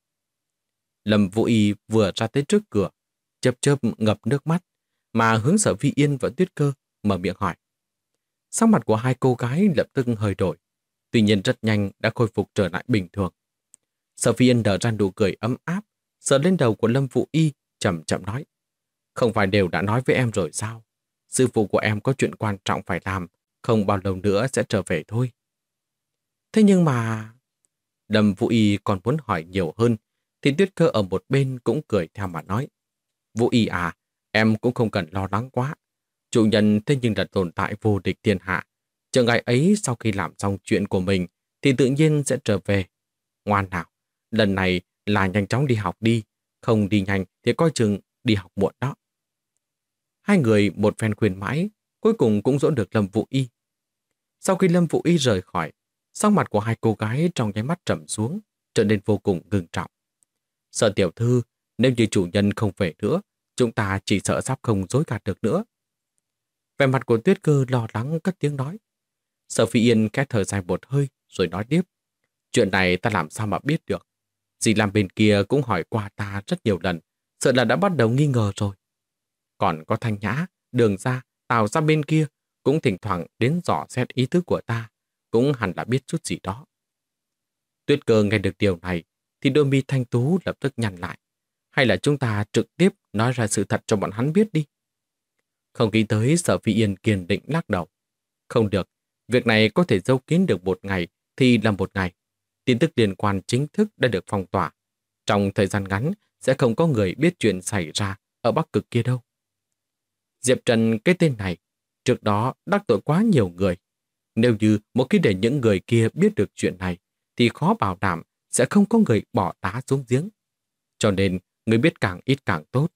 Lâm Vũ Y vừa ra tới trước cửa, chớp chớp ngập nước mắt, mà hướng Sở Phi Yên và Tuyết Cơ mở miệng hỏi. Sắc mặt của hai cô gái lập tức hơi đổi, tuy nhiên rất nhanh đã khôi phục trở lại bình thường. Sở Phi Yên nở ra nụ cười ấm áp, sờ lên đầu của Lâm Vũ Y, chậm chậm nói. Không phải đều đã nói với em rồi sao? Sư phụ của em có chuyện quan trọng phải làm, không bao lâu nữa sẽ trở về thôi. Thế nhưng mà... Lâm Vũ Y còn muốn hỏi nhiều hơn, thì Tuyết Cơ ở một bên cũng cười theo mà nói. Vũ Y à, em cũng không cần lo lắng quá. Chủ nhân thế nhưng là tồn tại vô địch thiên hạ. Chờ ngày ấy sau khi làm xong chuyện của mình thì tự nhiên sẽ trở về. Ngoan nào, lần này là nhanh chóng đi học đi, không đi nhanh thì coi chừng đi học muộn đó. Hai người một phen khuyên mãi, cuối cùng cũng dỗ được Lâm Vũ Y. Sau khi Lâm Vũ Y rời khỏi, sắc mặt của hai cô gái trong nháy mắt trầm xuống, trở nên vô cùng ngưng trọng. Sợ tiểu thư, nếu như chủ nhân không về nữa, chúng ta chỉ sợ sắp không dối gạt được nữa. Vẻ mặt của Tuyết Cơ lo lắng cất tiếng nói. Sở Phi Yên khẽ thở dài một hơi rồi nói tiếp. Chuyện này ta làm sao mà biết được. Dì làm bên kia cũng hỏi qua ta rất nhiều lần, sợ là đã bắt đầu nghi ngờ rồi. Còn có Thanh Nhã, Đường Ra, Tào Ra bên kia cũng thỉnh thoảng đến dò xét ý tứ của ta, cũng hẳn là biết chút gì đó. Tuyết Cơ nghe được điều này thì đôi mi thanh tú lập tức nhăn lại. Hay là chúng ta trực tiếp nói ra sự thật cho bọn hắn biết đi. Không nghĩ tới Sở Phi Yên kiên định lắc đầu. Không được, việc này có thể giấu kín được một ngày thì là một ngày. Tin tức liên quan chính thức đã được phong tỏa. Trong thời gian ngắn sẽ không có người biết chuyện xảy ra ở Bắc Cực kia đâu. Diệp Trần cái tên này, trước đó đắc tội quá nhiều người. Nếu như một khi để những người kia biết được chuyện này, thì khó bảo đảm sẽ không có người bỏ đá xuống giếng. Cho nên, người biết càng ít càng tốt.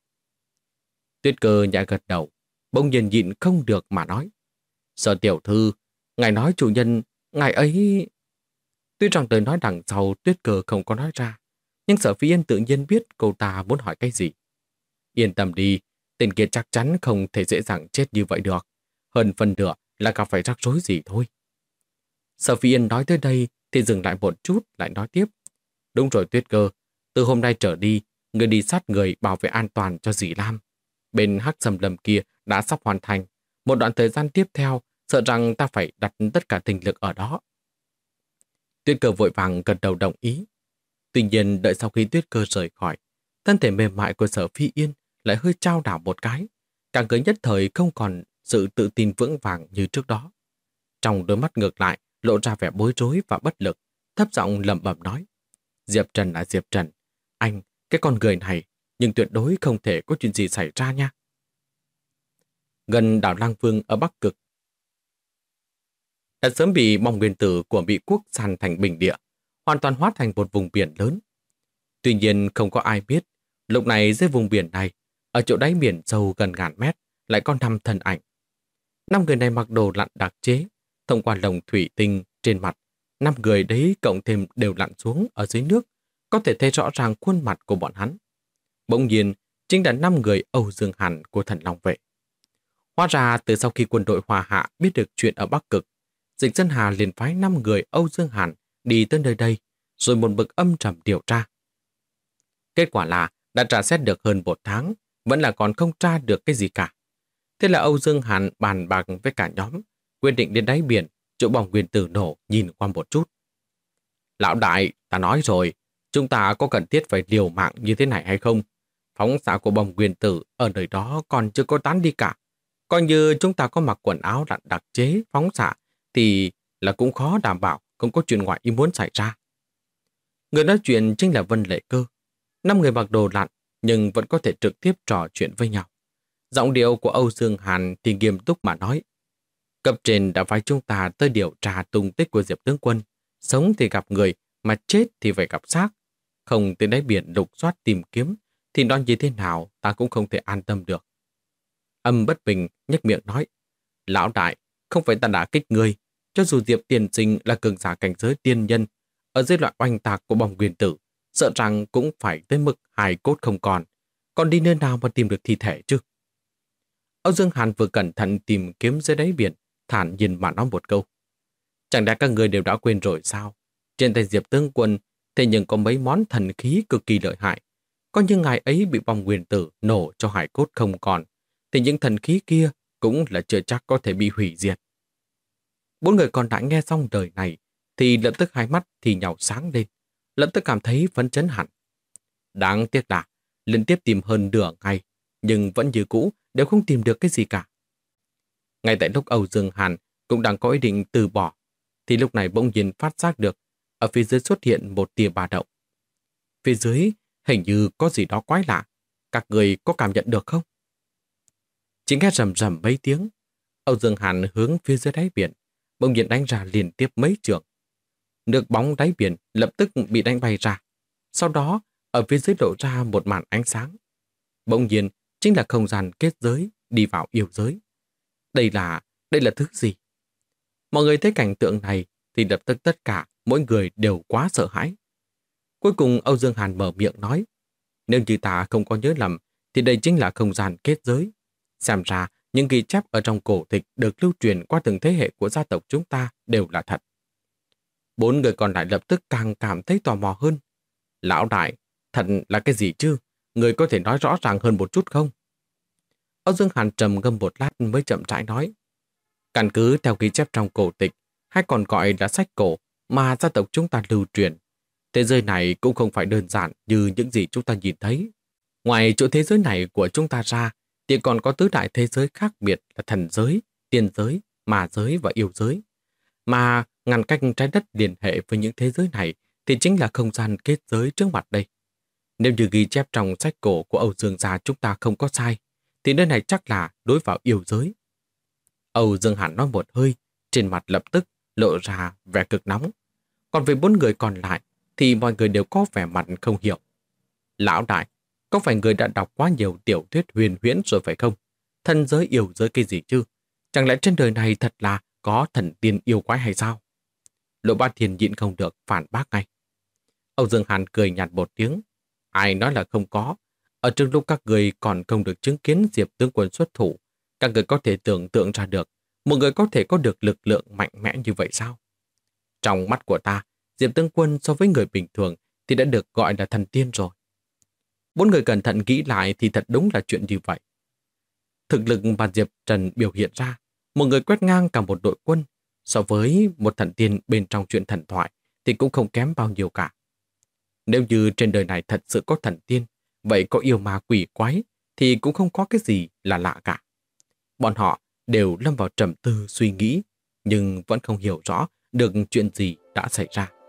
Tuyết Cơ nhẹ gật đầu, bỗng nhiên nhịn không được mà nói. Sở tiểu thư, ngài nói chủ nhân, ngài ấy... Tuy rằng lời nói đằng sau Tuyết Cơ không có nói ra, nhưng Sở Phi Yên tự nhiên biết cô ta muốn hỏi cái gì. Yên tâm đi, tên kia chắc chắn không thể dễ dàng chết như vậy được. Hơn phần nửa là gặp phải rắc rối gì thôi. Sở Phi Yên nói tới đây thì dừng lại một chút lại nói tiếp. Đúng rồi Tuyết Cơ, từ hôm nay trở đi, người đi sát người bảo vệ an toàn cho dì Lam. Bên Hắc Sầm Lâm kia đã sắp hoàn thành. Một đoạn thời gian tiếp theo, sợ rằng ta phải đặt tất cả tinh lực ở đó. Tuyết Cơ vội vàng gật đầu đồng ý. Tuy nhiên đợi sau khi Tuyết Cơ rời khỏi, thân thể mềm mại của Sở Phi Yên lại hơi chao đảo một cái. Cả người nhất thời không còn sự tự tin vững vàng như trước đó. Trong đôi mắt ngược lại lộ ra vẻ bối rối và bất lực, thấp giọng lẩm bẩm nói. Diệp Trần là Diệp Trần, anh, cái con người này, nhưng tuyệt đối không thể có chuyện gì xảy ra nha. Gần đảo Lang Vương ở Bắc Cực, đã sớm bị bom nguyên tử của Mỹ quốc san thành bình địa, hoàn toàn hóa thành một vùng biển lớn. Tuy nhiên không có ai biết, lúc này dưới vùng biển này, ở chỗ đáy biển sâu gần ngàn mét, lại có 5 thân ảnh. 5 người này mặc đồ lặn đặc chế, thông qua lồng thủy tinh trên mặt. 5 người đấy cộng thêm đều lặn xuống ở dưới nước, có thể thấy rõ ràng khuôn mặt của bọn hắn. Bỗng nhiên, chính là 5 người Âu Dương Hàn của Thần Long Vệ. Hóa ra từ sau khi quân đội Hoa Hạ biết được chuyện ở Bắc Cực, Dịch Dân Hà liền phái 5 người Âu Dương Hàn đi tới nơi đây, rồi một bực âm trầm điều tra. Kết quả là đã tra xét được hơn 1 tháng, vẫn là còn không tra được cái gì cả. Thế là Âu Dương Hàn bàn bạc với cả nhóm, quyết định đến đáy biển, chỗ bom nguyên tử nổ nhìn qua một chút. Lão đại, ta nói rồi, chúng ta có cần thiết phải liều mạng như thế này hay không? Phóng xạ của bom nguyên tử ở nơi đó còn chưa có tán đi cả. Coi như chúng ta có mặc quần áo lặn đặc chế phóng xạ thì là cũng khó đảm bảo không có chuyện ngoài ý muốn xảy ra. Người nói chuyện chính là Vân Lệ Cơ. 5 người mặc đồ lặn nhưng vẫn có thể trực tiếp trò chuyện với nhau. Giọng điệu của Âu Dương Hàn thì nghiêm túc mà nói. Cấp trên đã phái chúng ta tới điều tra tung tích của Diệp tướng quân. Sống thì gặp người, mà chết thì phải gặp xác. Không tới đáy biển lục soát tìm kiếm, thì nói như thế nào ta cũng không thể an tâm được. Âm Bất Bình nhếch miệng nói. Lão đại, không phải ta đã kích ngươi. Cho dù Diệp tiền sinh là cường giả cảnh giới tiên nhân, ở dưới loại oanh tạc của bom nguyên tử, sợ rằng cũng phải tới mức hài cốt không còn. Còn đi nơi nào mà tìm được thi thể chứ? Âu Dương Hàn vừa cẩn thận tìm kiếm dưới đáy biển, thản nhiên mà nói một câu. Chẳng lẽ các người đều đã quên rồi sao? Trên tay Diệp tướng quân, thế nhưng có mấy món thần khí cực kỳ lợi hại. Có như ngài ấy bị bom nguyên tử nổ cho hải cốt không còn, thì những thần khí kia cũng là chưa chắc có thể bị hủy diệt. 4 người còn lại nghe xong đời này, thì lập tức hai mắt thì nhàu sáng lên, lập tức cảm thấy phấn chấn hẳn. Đáng tiếc là liên tiếp tìm hơn nửa ngày, nhưng vẫn như cũ đều không tìm được cái gì cả. Ngay tại lúc Âu Dương Hàn cũng đang có ý định từ bỏ, thì lúc này bỗng nhiên phát giác được ở phía dưới xuất hiện một tia ba động. Phía dưới hình như có gì đó quái lạ, các người có cảm nhận được không? Chỉ nghe rầm rầm mấy tiếng, Âu Dương Hàn hướng phía dưới đáy biển, bỗng nhiên đánh ra liên tiếp mấy trường. Nước bóng đáy biển lập tức bị đánh bay ra. Sau đó, ở phía dưới lộ ra một màn ánh sáng. Bỗng nhiên, chính là không gian kết giới đi vào yêu giới. Đây là thứ gì? Mọi người thấy cảnh tượng này thì lập tức tất cả mỗi người đều quá sợ hãi. Cuối cùng Âu Dương Hàn mở miệng nói, nếu như ta không có nhớ lầm thì đây chính là không gian kết giới. Xem ra những ghi chép ở trong cổ tịch được lưu truyền qua từng thế hệ của gia tộc chúng ta đều là thật. 4 người còn lại lập tức càng cảm thấy tò mò hơn. Lão đại, thật là cái gì chứ? Người có thể nói rõ ràng hơn một chút không? Âu Dương Hàn trầm ngâm một lát mới chậm rãi nói. Căn cứ theo ghi chép trong cổ tịch, hay còn gọi là sách cổ mà gia tộc chúng ta lưu truyền, thế giới này cũng không phải đơn giản như những gì chúng ta nhìn thấy. Ngoài chỗ thế giới này của chúng ta ra, thì còn có tứ đại thế giới khác biệt là thần giới, tiên giới, ma giới và yêu giới. Mà ngăn cách trái đất liên hệ với những thế giới này thì chính là không gian kết giới trước mặt đây. Nếu như ghi chép trong sách cổ của Âu Dương gia chúng ta không có sai, thì nơi này chắc là đối vào yêu giới. Âu Dương Hàn nói một hơi, trên mặt lập tức lộ ra vẻ cực nóng. Còn về 4 người còn lại thì mọi người đều có vẻ mặt không hiểu. Lão đại, có phải người đã đọc quá nhiều tiểu thuyết huyền huyễn rồi phải không? Thần giới yêu giới cái gì chứ? Chẳng lẽ trên đời này thật là có thần tiên yêu quái hay sao? Lộ Bá Thiên nhịn không được phản bác ngay. Âu Dương Hàn cười nhạt một tiếng. Ai nói là không có? Ở trước lúc các người còn không được chứng kiến Diệp tướng quân xuất thủ, các người có thể tưởng tượng ra được một người có thể có được lực lượng mạnh mẽ như vậy sao? Trong mắt của ta, Diệp tướng quân so với người bình thường thì đã được gọi là thần tiên rồi. 4 người cẩn thận nghĩ lại thì thật đúng là chuyện như vậy. Thực lực mà Diệp Trần biểu hiện ra, một người quét ngang cả một đội quân, so với một thần tiên bên trong chuyện thần thoại thì cũng không kém bao nhiêu cả. Nếu như trên đời này thật sự có thần tiên, vậy có yêu ma quỷ quái thì cũng không có cái gì là lạ cả. Bọn họ đều lâm vào trầm tư suy nghĩ, nhưng vẫn không hiểu rõ được chuyện gì đã xảy ra.